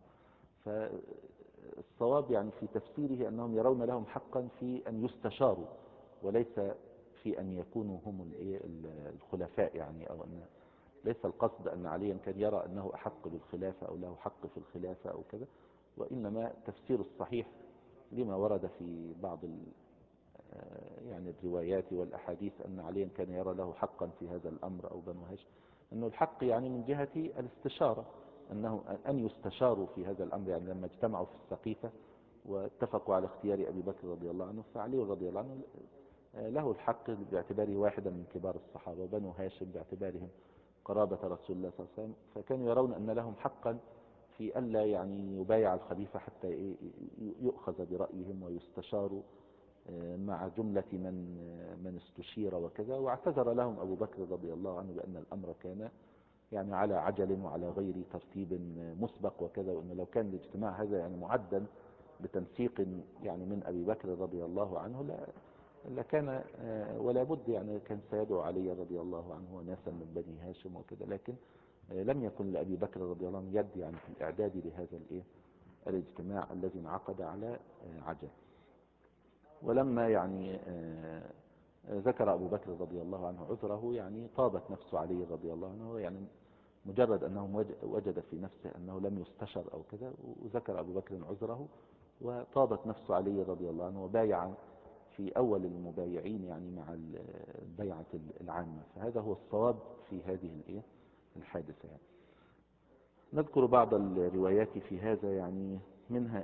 فالصواب يعني في تفسيره أنهم يرون لهم حقا في أن يستشاروا، وليس في أن يكونوا هم الخلفاء يعني، أو أن ليس القصد أن عليا كان يرى أنه أحق بالخلافة أو له حق في الخلافة أو كذا، وإنما تفسير الصحيح لما ورد في بعض يعني الروايات والأحاديث أن عليا كان يرى له حقا في هذا الأمر، أو بنو هاشم، أنه الحق يعني من جهة الاستشارة، أنه أن يستشاروا في هذا الأمر. يعني لما اجتمعوا في السقيفة واتفقوا على اختيار أبي بكر رضي الله عنه، فعلي رضي الله عنه له الحق باعتباره واحدا من كبار الصحابة، وبنو هاشم باعتبارهم قرابة رسول الله صلى الله عليه وسلم، فكانوا يرون أن لهم حقا في ألا يعني يبايع الخليفة حتى يؤخذ برأيهم ويستشاروا مع جملة من استشير وكذا. واعتذر لهم أبو بكر رضي الله عنه بأن الأمر كان يعني على عجل وعلى غير ترتيب مسبق وكذا، وأن لو كان الاجتماع هذا يعني معدا بتنسيق يعني من أبي بكر رضي الله عنه لكان ولا بد يعني كان سيدعو علي رضي الله عنه وناسا من بني هاشم وكذا، لكن لم يكن لأبي بكر رضي الله عنه يد يعني في الإعداد لهذا الاجتماع الذي انعقد على عجل. ولما يعني ذكر أبو بكر رضي الله عنه عذره، يعني طابت نفس علي رضي الله عنه، يعني مجرد أنه وجد في نفسه أنه لم يستشر أو كذا، وذكر أبو بكر عذره، وطابت نفس علي رضي الله عنه، وبايع في أول المبايعين يعني مع البيعة العامة. فهذا هو الصواب في هذه الحادثة. يعني نذكر بعض الروايات في هذا، يعني منها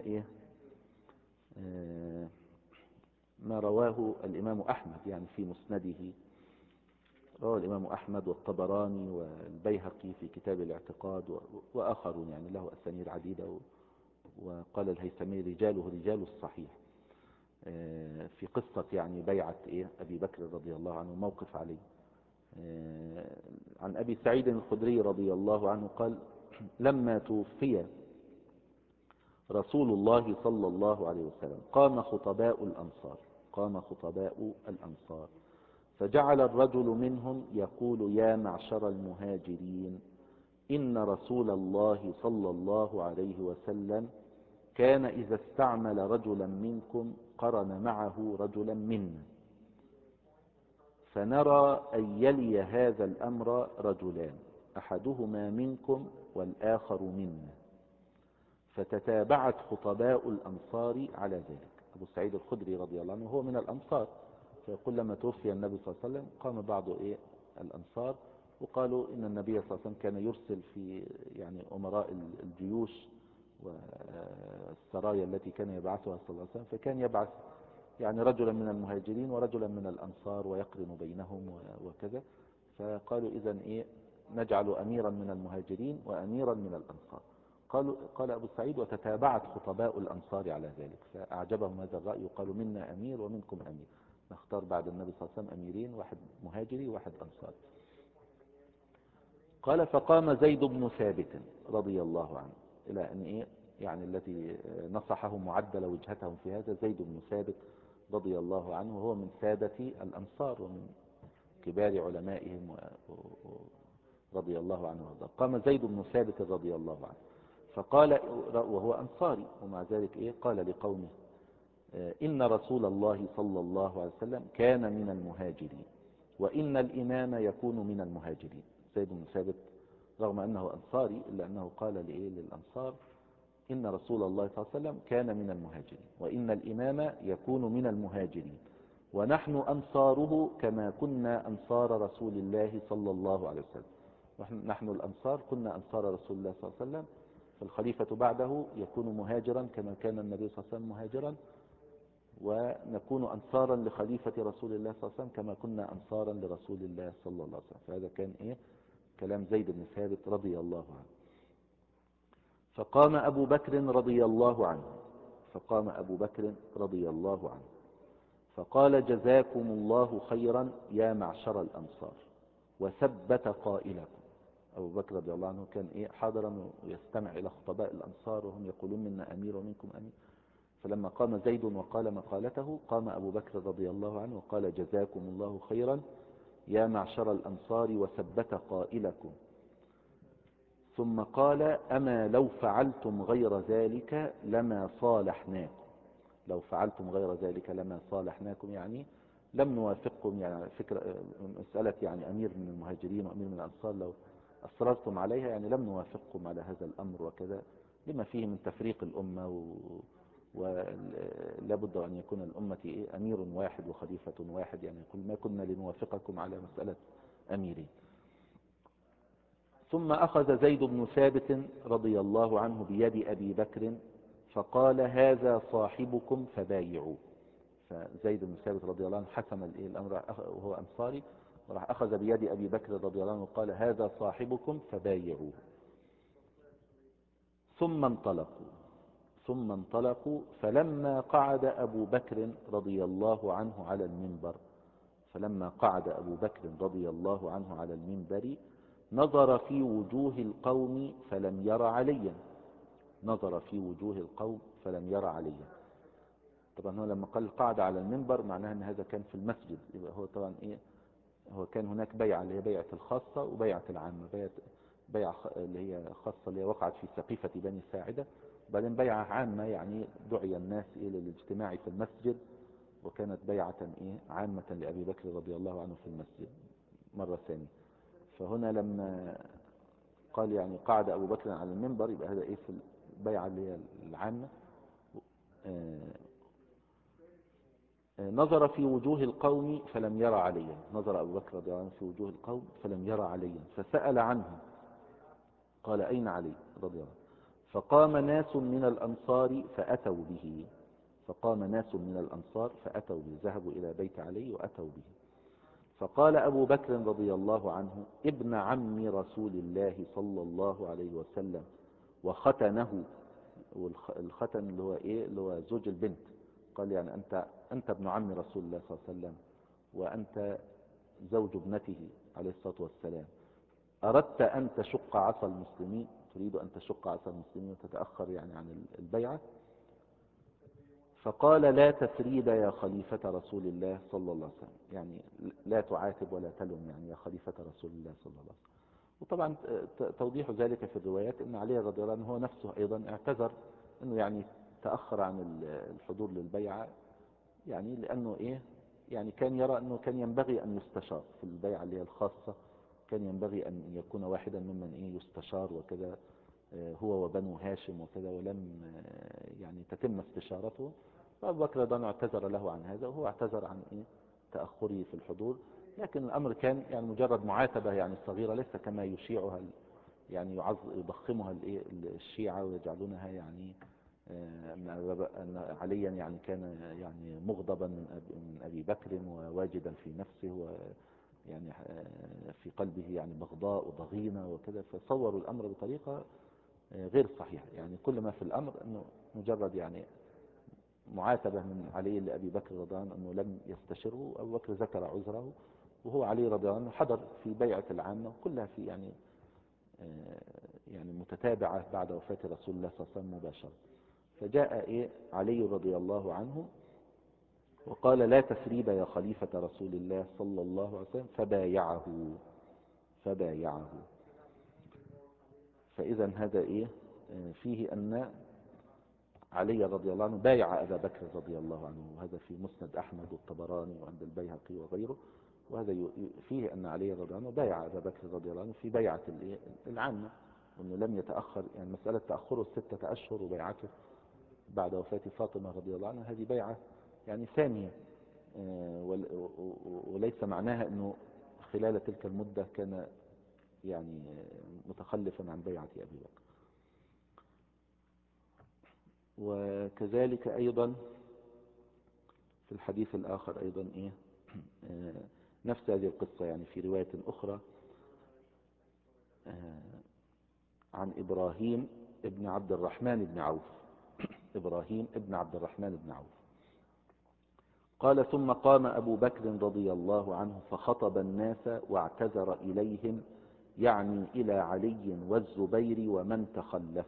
ما رواه الإمام أحمد يعني في مسنده. رواه الإمام أحمد والطبراني والبيهقي في كتاب الاعتقاد وآخرون يعني له أسانيد عديدة، وقال الهيثمي رجاله رجال الصحيح، في قصة يعني بيعة أبي بكر رضي الله عنه، موقف عليه. عن أبي سعيد الخدري رضي الله عنه قال: لما توفي رسول الله صلى الله عليه وسلم قام خطباء الأنصار، فجعل الرجل منهم يقول: يا معشر المهاجرين، إن رسول الله صلى الله عليه وسلم كان إذا استعمل رجلا منكم قرن معه رجلا منا، فنرى أن يلي هذا الأمر رجلان، أحدهما منكم والآخر منا. فتتابعت خطباء الأنصار على ذلك. أبو سعيد الخدري رضي الله عنه هو من الأنصار، فيقول: لما توفي النبي صلى الله عليه وسلم قام بعض الأنصار وقالوا إن النبي صلى الله عليه وسلم كان يرسل في يعني أمراء الجيوش والسرايا التي كان يبعثها صلى الله عليه وسلم، فكان يبعث يعني رجلا من المهاجرين ورجلا من الأنصار ويقرن بينهم وكذا. فقالوا: إذن نجعل أميرا من المهاجرين وأميرا من الأنصار. قال أبو سعيد: وتتابعت خطباء الأنصار على ذلك، فأعجبهم هذا الرأي، وقالوا: منا أمير ومنكم أمير، نختار بعد النبي صلى الله عليه وسلم أميرين، واحد مهاجري وواحد أنصاري. قال: فقام زيد بن ثابت رضي الله عنه، إلى أن يعني الذي نصحه معدل وجهتهم في هذا زيد بن ثابت رضي الله عنه، وهو من سادة الأنصار ومن كبار علمائهم رضي الله عنه وارضاه. قام زيد بن ثابت رضي الله عنه فقال، وهو أنصاري، ومع ذلك قال لقومه: إن رسول الله صلى الله عليه وسلم كان من المهاجرين، وإن الإمام يكون من المهاجرين. زيد بن ثابت رغم أنه أنصاري إلا أنه قال للأنصار: إن رسول الله صلى الله عليه وسلم كان من المهاجرين، وإن الإمام يكون من المهاجرين، ونحن أنصاره كما كنا أنصار رسول الله صلى الله عليه وسلم. نحن الأنصار كنا أنصار رسول الله صلى الله عليه وسلم، فالخليفة بعده يكون مهاجرا كما كان النبي صلى الله عليه وسلم مهاجرا، ونكون أنصارا لخليفة رسول الله صلى الله عليه وسلم كما كنا أنصارا لرسول الله صلى الله عليه وسلم. فهذا كان كلام زيد بن ثابت رضي الله عنه. فقام أبو بكر رضي الله عنه فقام أبو بكر رضي الله عنه فقال: جزاكم الله خيرا يا معشر الأنصار، وثبت قائلكم. أبو بكر رضي الله عنه كان حاضرا ويستمع إلى خطباء الأنصار وهم يقولون منا أمير ومنكم أمير. فلما قام زيد وقال مقالته، قام أبو بكر رضي الله عنه وقال: جزاكم الله خيرا يا معشر الأنصار، وثبت قائلكم. ثم قال: أما لو فعلتم غير ذلك لما صالحناكم. لو فعلتم غير ذلك لما صالحناكم، يعني لم نوافقكم، يعني فكرة مسألة يعني أمير من المهاجرين وأمير من الأنصار لو أصررتم عليها، يعني لم نوافقكم على هذا الأمر وكذا، لما فيه من تفريق الأمة ولا بد أن يكون الأمة أمير واحد وخليفة واحد، يعني كل ما كنا لنوافقكم على مسألة أميرين. ثم أخذ زيد بن ثابت رضي الله عنه بيد أبي بكر فقال: هذا صاحبكم فبايعوا. فزيد بن ثابت رضي الله عنه حسم الأمر وهو أنصاري، وراح أخذ بيد أبي بكر رضي الله عنه وقال: هذا صاحبكم فبايعوا. ثم انطلقوا فلما قعد أبو بكر رضي الله عنه على المنبر نظر في وجوه القوم فلم ير عليا. طبعا هو لما قال قعد على المنبر معناها ان هذا كان في المسجد، يبقى هو طبعا هو كان هناك بيعة اللي هي بيعة الخاصة وبيعة العامة. بيعة اللي هي خاصة اللي هي وقعت في سقيفة بني ساعدة، وبعدين بيعة عامة يعني دعي الناس للاجتماع في المسجد، وكانت بيعة عامة لأبي بكر رضي الله عنه في المسجد مرة ثانية. فهنا لما قال يعني قعد أبو بكر على المنبر، يبقى هذا في البيعة اللي هي العامة. نظر في وجوه القوم فلم ير عليا. نظر أبو بكر رضي الله عنه في وجوه القوم فلم ير عليا، فسأل عنه قال: أين علي رضي الله عنه؟ فقام ناس من الأنصار فأتوا به، ذهبوا إلى بيت علي وأتوا به. فقال أبو بكر رضي الله عنه: ابن عم رسول الله صلى الله عليه وسلم وختنه. والختن اللي هو زوج البنت. قال يعني أنت ابن عم رسول الله صلى الله عليه وسلم، وأنت زوج ابنته عليه الصلاة والسلام. أردت أن تشق عصا المسلمين، تريد أن تشق عصا المسلمين وتتأخر يعني عن البيعة. فقال: لا تثريب يا خليفة رسول الله صلى الله عليه وسلم، يعني لا تعاتب ولا تلم، يعني يا خليفة رسول الله صلى الله عليه وسلم. وطبعا توضيح ذلك في الروايات ان علي رضي الله عنه هو نفسه ايضا اعتذر انه يعني تأخر عن الحضور للبيعة، يعني لانه يعني كان يرى انه كان ينبغي ان يستشار في البيعة اللي هي الخاصة، كان ينبغي ان يكون واحدا ممن يستشار وكذا، هو وبنو هاشم وكذا، ولم يعني تتم استشارته. فأبو بكر رضي الله عنه اعتذر له عن هذا، وهو اعتذر عن تأخره في الحضور. لكن الأمر كان يعني مجرد معاتبة يعني صغيرة، ليس كما يشيعها يعني يضخمها الشيعة ويجعلونها يعني أن عليا يعني كان يعني مغضبا من أبي بكر وواجدا في نفسه، ويعني في قلبه يعني بغضاء وضغينة وكذا، فصوروا الأمر بطريقة غير صحيحة. يعني كل ما في الأمر أنه مجرد يعني معاتبة من علي لأبي بكر رضي الله عنه أنه لم يستشره. أبو بكر ذكر عذره، وهو علي رضي الله عنه حضر في بيعة العامة، وكلها في يعني متتابعة بعد وفاة رسول الله صلى الله عليه وسلم مباشرة. فجاء علي رضي الله عنه وقال: لا تثريب يا خليفة رسول الله صلى الله عليه وسلم، فبايعه. فإذا هذا فيه أن علي رضي الله عنه بايع أبا بكر رضي الله عنه، وهذا في مسند أحمد والطبراني وعند البيهقي وغيره. وهذا فيه أن علي رضي الله عنه بايع أبا بكر رضي الله عنه في بيعة العامة، وأنه لم يتأخر. يعني مسألة تأخره 6 أشهر وبيعته بعد وفاة فاطمة رضي الله عنها، هذه بيعة يعني ثانية وليس معناها أنه خلال تلك المدة كان يعني متخلفا عن بيعة أبي بكر. وكذلك أيضا في الحديث الآخر أيضا نفس هذه القصة، يعني في رواية أخرى عن إبراهيم ابن عبد الرحمن بن عوف. إبراهيم ابن عبد الرحمن بن عوف قال: ثم قام أبو بكر رضي الله عنه فخطب الناس واعتذر إليهم، يعني إلى علي والزبير ومن تخلف،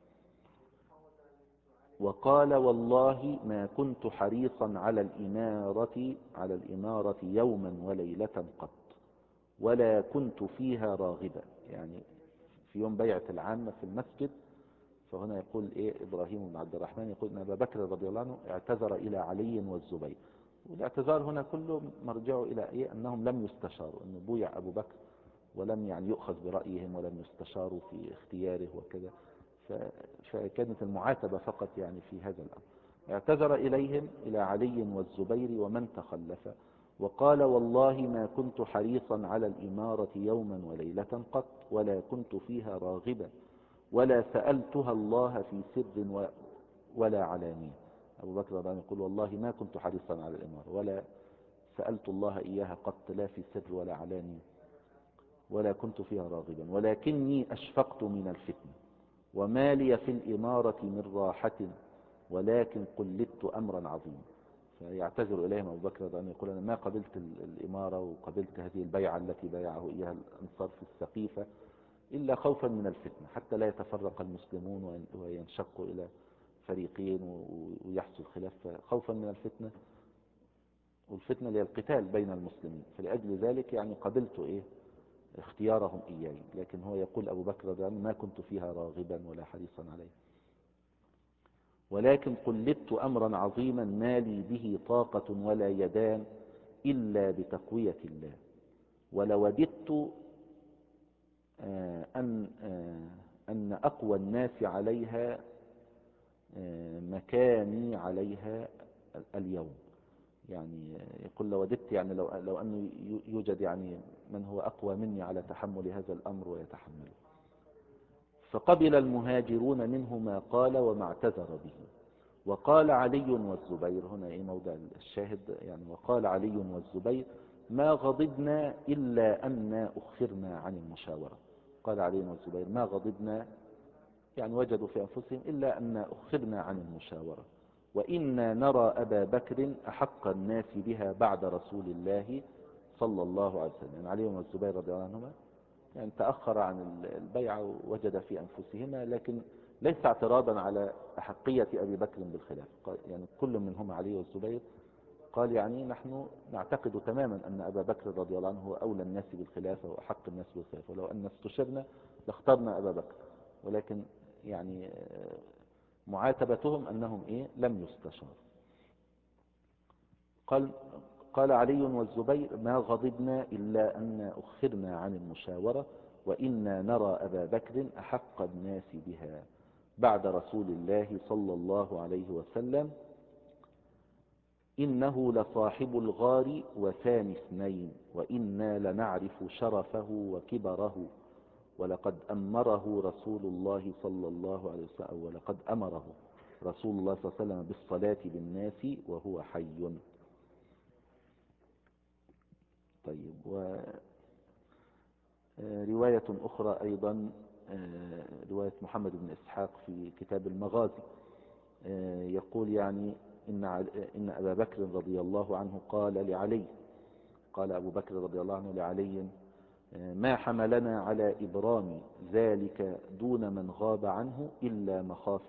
وقال: والله ما كنت حريصا على الإمارة يوما وليلة قط، ولا كنت فيها راغبا. يعني في يوم بيعة العامة في المسجد، فهنا يقول إبراهيم بن عبد الرحمن يقول أن أبا بكر رضي الله عنه اعتذر إلى علي والزبير. والاعتذار هنا كله مرجعه إلى أنهم لم يستشاروا، أنه بويع أبو بكر ولم يعني يؤخذ برأيهم ولم يستشاروا في اختياره وكذا، فكانت المعاتبة فقط يعني في هذا الأمر. اعتذر إليهم إلى علي والزبير ومن تخلف، وقال: والله ما كنت حريصا على الإمارة يوما وليلة قط، ولا كنت فيها راغبا، ولا سألتها الله في سر ولا علانية. أبو بكر رضي الله عنه يقول: والله ما كنت حريصا على الإمارة، ولا سألت الله إياها قط، لا في سر ولا علانية، ولا كنت فيها راغبا، ولكني أشفقت من الفتنة، وما لي في الإمارة من راحة، ولكن قلدت أمرا عظيما. فيعتذر إليهم أبو بكر رضي الله عنه يقول: أنا ما قبلت الإمارة وقبلت هذه البيعة التي بايعه إياها الأنصار في السقيفة إلا خوفا من الفتنة، حتى لا يتفرق المسلمون وينشقوا إلى فريقين ويحصل خلاف، خوفا من الفتنة، والفتنة للقتال بين المسلمين. فلأجل ذلك يعني قبلت اختيارهم إياي. لكن هو يقول أبو بكر رضي الله عنه: ما كنت فيها راغبا ولا حريصا عليه، ولكن قلدت أمرا عظيما ما لي به طاقة ولا يدان إلا بتقوية الله، ولوددت أن أقوى الناس عليها مكاني عليها اليوم. يعني يقول: لوددت يعني لو أنه يوجد يعني من هو أقوى مني على تحمل هذا الأمر ويتحمله. فقبل المهاجرون منه ما قال وما اعتذر به. وقال علي والزبير، هنا موضع الشاهد يعني، وقال علي والزبير: ما غضبنا إلا أن أخرنا عن المشاورة. قال علي والزبير: ما غضبنا يعني وجدوا في أنفسهم إلا أن أخرنا عن المشاورة، وإنا نرى أبا بكر أحق الناس بها بعد رسول الله صلى الله عليه وسلم. يعني علي والزبير رضي الله عنهما يعني تأخر عن البيعة ووجد في أنفسهما، لكن ليس اعتراضا على أحقية أبي بكر بالخلاف. يعني كل منهما علي والزبير قال: يعني نحن نعتقد تماما أن أبا بكر رضي الله عنه هو أولى الناس بالخلافة وأحق الناس بالخلافة، ولو أن استشرنا لاخترنا أبا بكر. ولكن يعني معاتبتهم أنهم لم يستشاروا. قال علي والزبير: ما غضبنا إلا أن أخرنا عن المشاورة، وإنا نرى أبا بكر أحق الناس بها بعد رسول الله صلى الله عليه وسلم، إنه لصاحب الغار وثاني اثنين، وإنا لنعرف شرفه وكبره، ولقد أمره رسول الله صلى الله عليه وسلم بالصلاة بالناس وهو حي. طيب، ورواية أخرى أيضا، رواية محمد بن إسحاق في كتاب المغازي، يقول يعني إن أبا بكر رضي الله عنه قال أبو بكر رضي الله عنه لعلي: ما حملنا على إبرام ذلك دون من غاب عنه إلا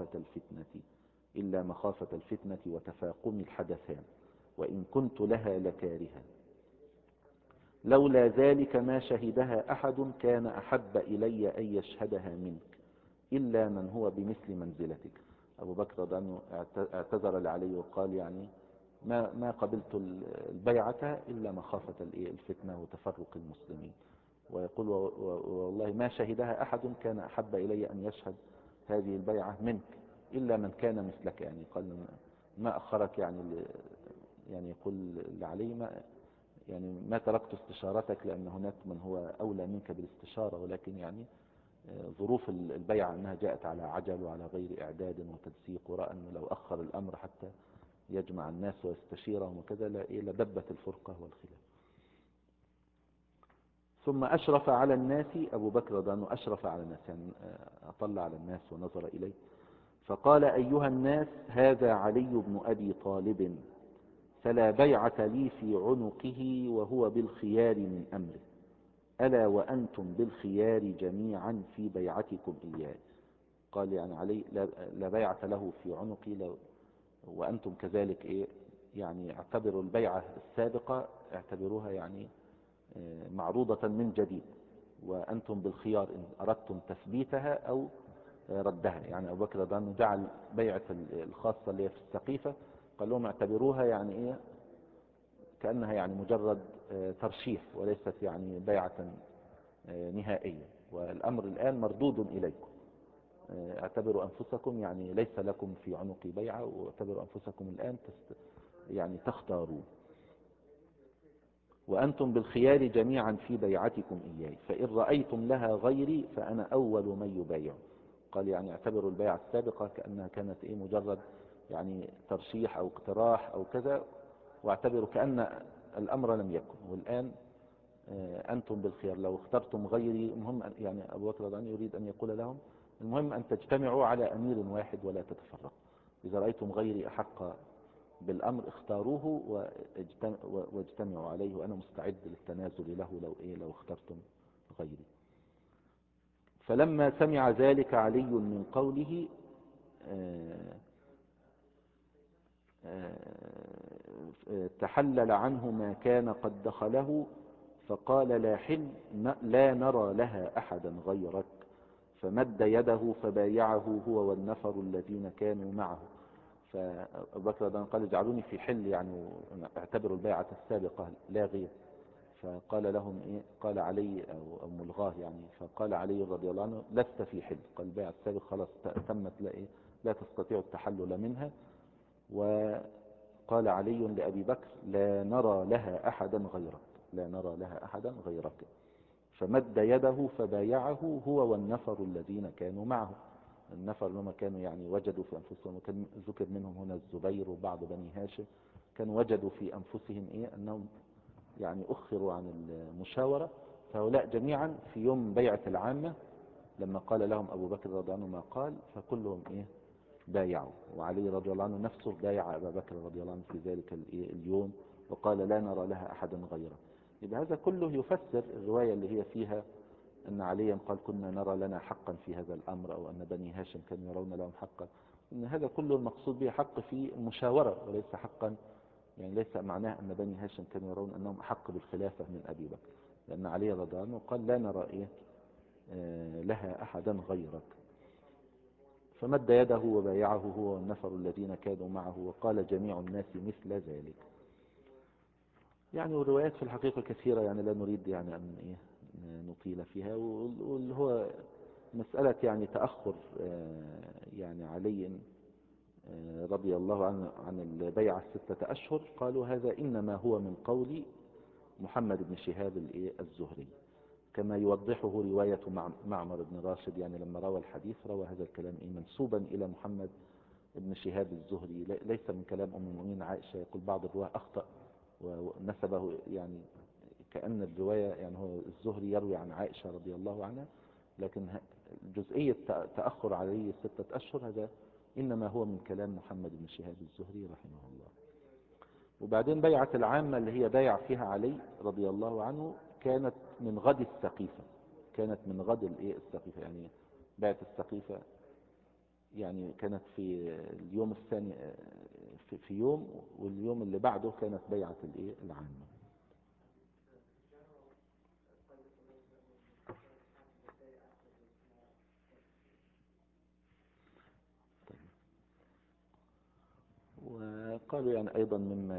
مخافة الفتنة وتفاقم الحدثان، وإن كنت لها لكارها، لولا ذلك ما شهدها أحد كان أحب إلي أن يشهدها منك، إلا من هو بمثل منزلتك. أبو بكر رضي الله عنه اعتذر لعلي وقال: يعني ما قبلت البيعة إلا مخافة الفتنة وتفرق المسلمين. ويقول: والله ما شهدها أحد كان أحب إلي أن يشهد هذه البيعة منك إلا من كان مثلك. يعني قال: ما أخرك يعني يعني يقول لعلي ما تركت استشارتك لأن هناك من هو أولى منك بالاستشارة، ولكن يعني ظروف البيعة أنها جاءت على عجل وعلى غير إعداد وتنسيق، ورأى أنه لو أخر الأمر حتى يجمع الناس ويستشيرهم وكذا لدبت الفرقة والخلاف. ثم أشرف على الناس أبو بكر رضي الله عنه، أشرف على الناس يعني أطلع على الناس ونظر إليه فقال: أيها الناس، هذا علي بن أبي طالب، فلا بيعة لي في عنقه وهو بالخيار من أمره، ألا وأنتم بالخيار جميعا في بيعتكم إياه. قال يعني علي لا بيعة له في عنقي وأنتم كذلك يعني اعتبروا البيعة السابقة اعتبروها يعني معروضة من جديد، وأنتم بالخيار إن أردتم تثبيتها أو ردها. يعني أبو بكر رضي الله عنه جعل بيعة الخاصة اللي هي في السقيفة قال لهم اعتبروها يعني كأنها يعني مجرد ترشيح وليست يعني بيعة نهائية، والأمر الآن مردود إليكم. اعتبروا أنفسكم يعني ليس لكم في عنق بيعة، واعتبروا أنفسكم الآن يعني تختارون، وأنتم بالخيار جميعا في بيعتكم إياي، فإن رأيتم لها غيري فأنا أول من يبايع. قال يعني اعتبروا البيعة السابقة كأنها كانت مجرد يعني ترشيح أو اقتراح أو كذا، واعتبروا كأن الأمر لم يكن، والآن أنتم بالخيار، لو اخترتم غيري. المهم يعني أبو بكر رضي الله عنه يريد أن يقول لهم المهم أن تجتمعوا على أمير واحد ولا تتفرقوا، إذا رأيتم غيري أحق بالأمر اختاروه واجتمعوا عليه، وأنا مستعد للتنازل له لو اخترتم غيري. فلما سمع ذلك علي من قوله تحلل عنه ما كان قد دخله، فقال: لا نرى لها أحدا غيرك، فمد يده فبايعه هو والنفر الذين كانوا معه. فأبو بكر قال: اجعلوني في حل، يعني اعتبروا البيعة السابقة لاغية. فقال لهم قال علي أو ملغاه يعني، فقال علي رضي الله عنه: لست في حل، قال البيعة السابقة خلاص تمت، لا تستطيع التحلل منها. وقال علي لأبي بكر: لا نرى لها أحدا غيرك، لا نرى لها أحدا غيرك. فمد يده فبايعه هو والنفر الذين كانوا معه. النفر لما كانوا يعني وجدوا في أنفسهم، وكان ذكر منهم هنا الزبير وبعض بني هاشم، كانوا وجدوا في أنفسهم أنهم يعني أخروا عن المشاورة، فهؤلاء جميعا في يوم بيعة العامة لما قال لهم أبو بكر رضي الله عنه ما قال، فكلهم بايعوا، وعلي رضي الله عنه نفسه بايع أبا بكر رضي الله عنه في ذلك اليوم، وقال: لا نرى لها أحدا غيره. يبقى هذا كله يفسر الرواية اللي هي فيها أن عليا قال: كنا نرى لنا حقا في هذا الأمر، أو أن بني هاشم كانوا يرون لهم حقا. إن هذا كله المقصود به حق في المشاورة، وليس حقا يعني ليس معناه أن بني هاشم كانوا يرون أنهم أحق بالخلافة من أبي بكر، لأن علي رضي الله عنه قال: لا نرى لها أحدا غيرك. فمد يده وبايعه هو والنفر الذين كانوا معه، وقال جميع الناس مثل ذلك. يعني الروايات في الحقيقة كثيرة، يعني لا نريد يعني أن نطيل فيها، واللي هو مسألة يعني تأخر يعني علي رضي الله عنه عن البيعة 6 أشهر، قالوا هذا إنما هو من قول محمد بن شهاب الزهري، كما يوضحه رواية معمر بن راشد، يعني لما روى الحديث روى هذا الكلام منسوبا إلى محمد بن شهاب الزهري، ليس من كلام أم المؤمنين عائشة. يقول بعض الرواة أخطأ ونسبه يعني كأن الرواية يعني هو الزهري يروي عن عائشة رضي الله عنها، لكن جزئية تأخر عليه 6 أشهر هذا إنما هو من كلام محمد بن شهاب الزهري رحمه الله. وبعدين بيعة العامة اللي هي بايع فيها علي رضي الله عنه كانت من غد السقيفة، كانت من غد السقيفة، يعني بيعة السقيفة يعني كانت في اليوم الثاني في يوم، واليوم اللي بعده كانت بيعة العامة. وقالوا يعني أيضا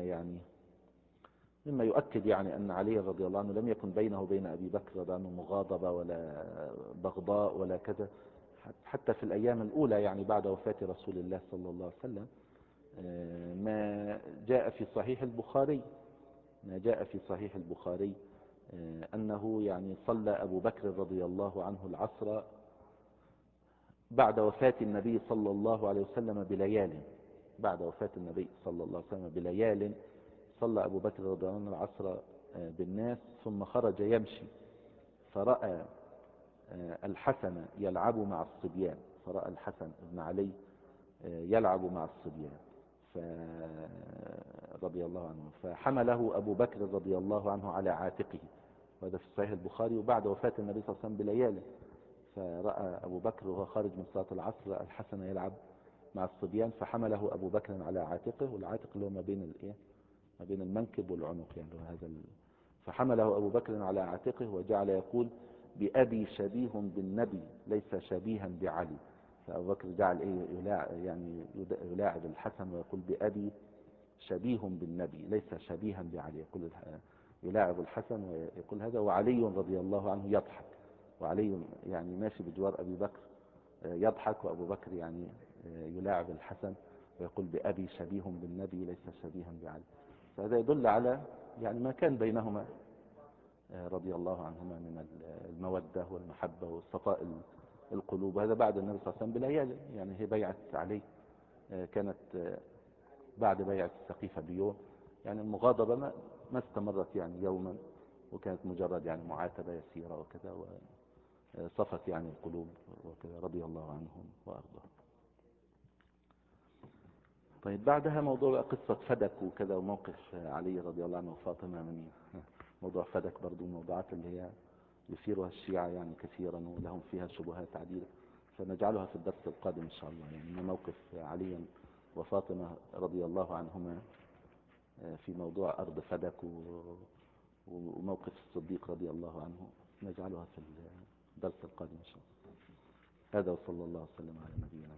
مما يؤكد يعني أن علي رضي الله عنه لم يكن بينه وبين أبي بكر رضي الله عنه مغاضبة ولا بغضاء ولا كذا، حتى في الأيام الأولى يعني بعد وفاة رسول الله صلى الله عليه وسلم ما جاء في صحيح البخاري، ما جاء في صحيح البخاري أنه يعني صلى أبو بكر رضي الله عنه العصر بعد وفاة النبي صلى الله عليه وسلم بليال. بعد وفاة النبي صلى الله عليه وسلم بليال صلى أبو بكر رضي الله عنه العصر بالناس، ثم خرج يمشي فرأى الحسن يلعب مع الصبيان، فرأى الحسن بن علي يلعب مع الصبيان رضي الله عنه، فحمله أبو بكر رضي الله عنه على عاتقه، وهذا في صحيح البخاري. وبعد وفاة النبي صلى الله عليه وسلم بليال فرأى أبو بكر وهو خارج من صلاة العصر الحسن يلعب مع الصبيان، فحمله أبو بكر على عاتقه، والعاتق اللي هو ما بين الإيه، ما بين المنكب والعنق يعني هذا فحمله أبو بكر على عاتقه وجعل يقول بأبي شبيه بالنبي ليس شبيها بعلي. فأبو بكر جعل إيه يعني يلاعب الحسن ويقول بأبي شبيه بالنبي ليس شبيها بعلي، يقول يلاعب الحسن ويقول هذا، وعلي رضي الله عنه يضحك، وعلي يعني ماشي بجوار أبي بكر يضحك، وأبو بكر يعني يلاعب الحسن ويقول بأبي شبيه بالنبي ليس شبيها بعلي. فهذا يدل على يعني ما كان بينهما رضي الله عنهما من المودة والمحبة والصفاء القلوب. هذا بعد النبي صلى الله عليه وسلم بليالي، يعني هي بيعة علي كانت بعد بيعة السقيفة بيوم، يعني المغاضبة ما استمرت يعني يوما، وكانت مجرد يعني معاتبة يسيرة وكذا، وصفت يعني القلوب وكذا رضي الله عنهم وأرضاهم. طيب بعدها موضوع قصة فدك وكذا، وموقف علي رضي الله عنه وفاطمة من موضوع فدك، برضو الموضوعات اللي هي يثيرها الشيعة يعني كثيرا ولهم فيها شبهات عديدة، فنجعلها في الدرس القادم إن شاء الله. يعني موقف علي وفاطمة رضي الله عنهما في موضوع أرض فدك وموقف الصديق رضي الله عنه نجعلها في الدرس القادم إن شاء الله. هذا وصلى الله وسلم على نبينا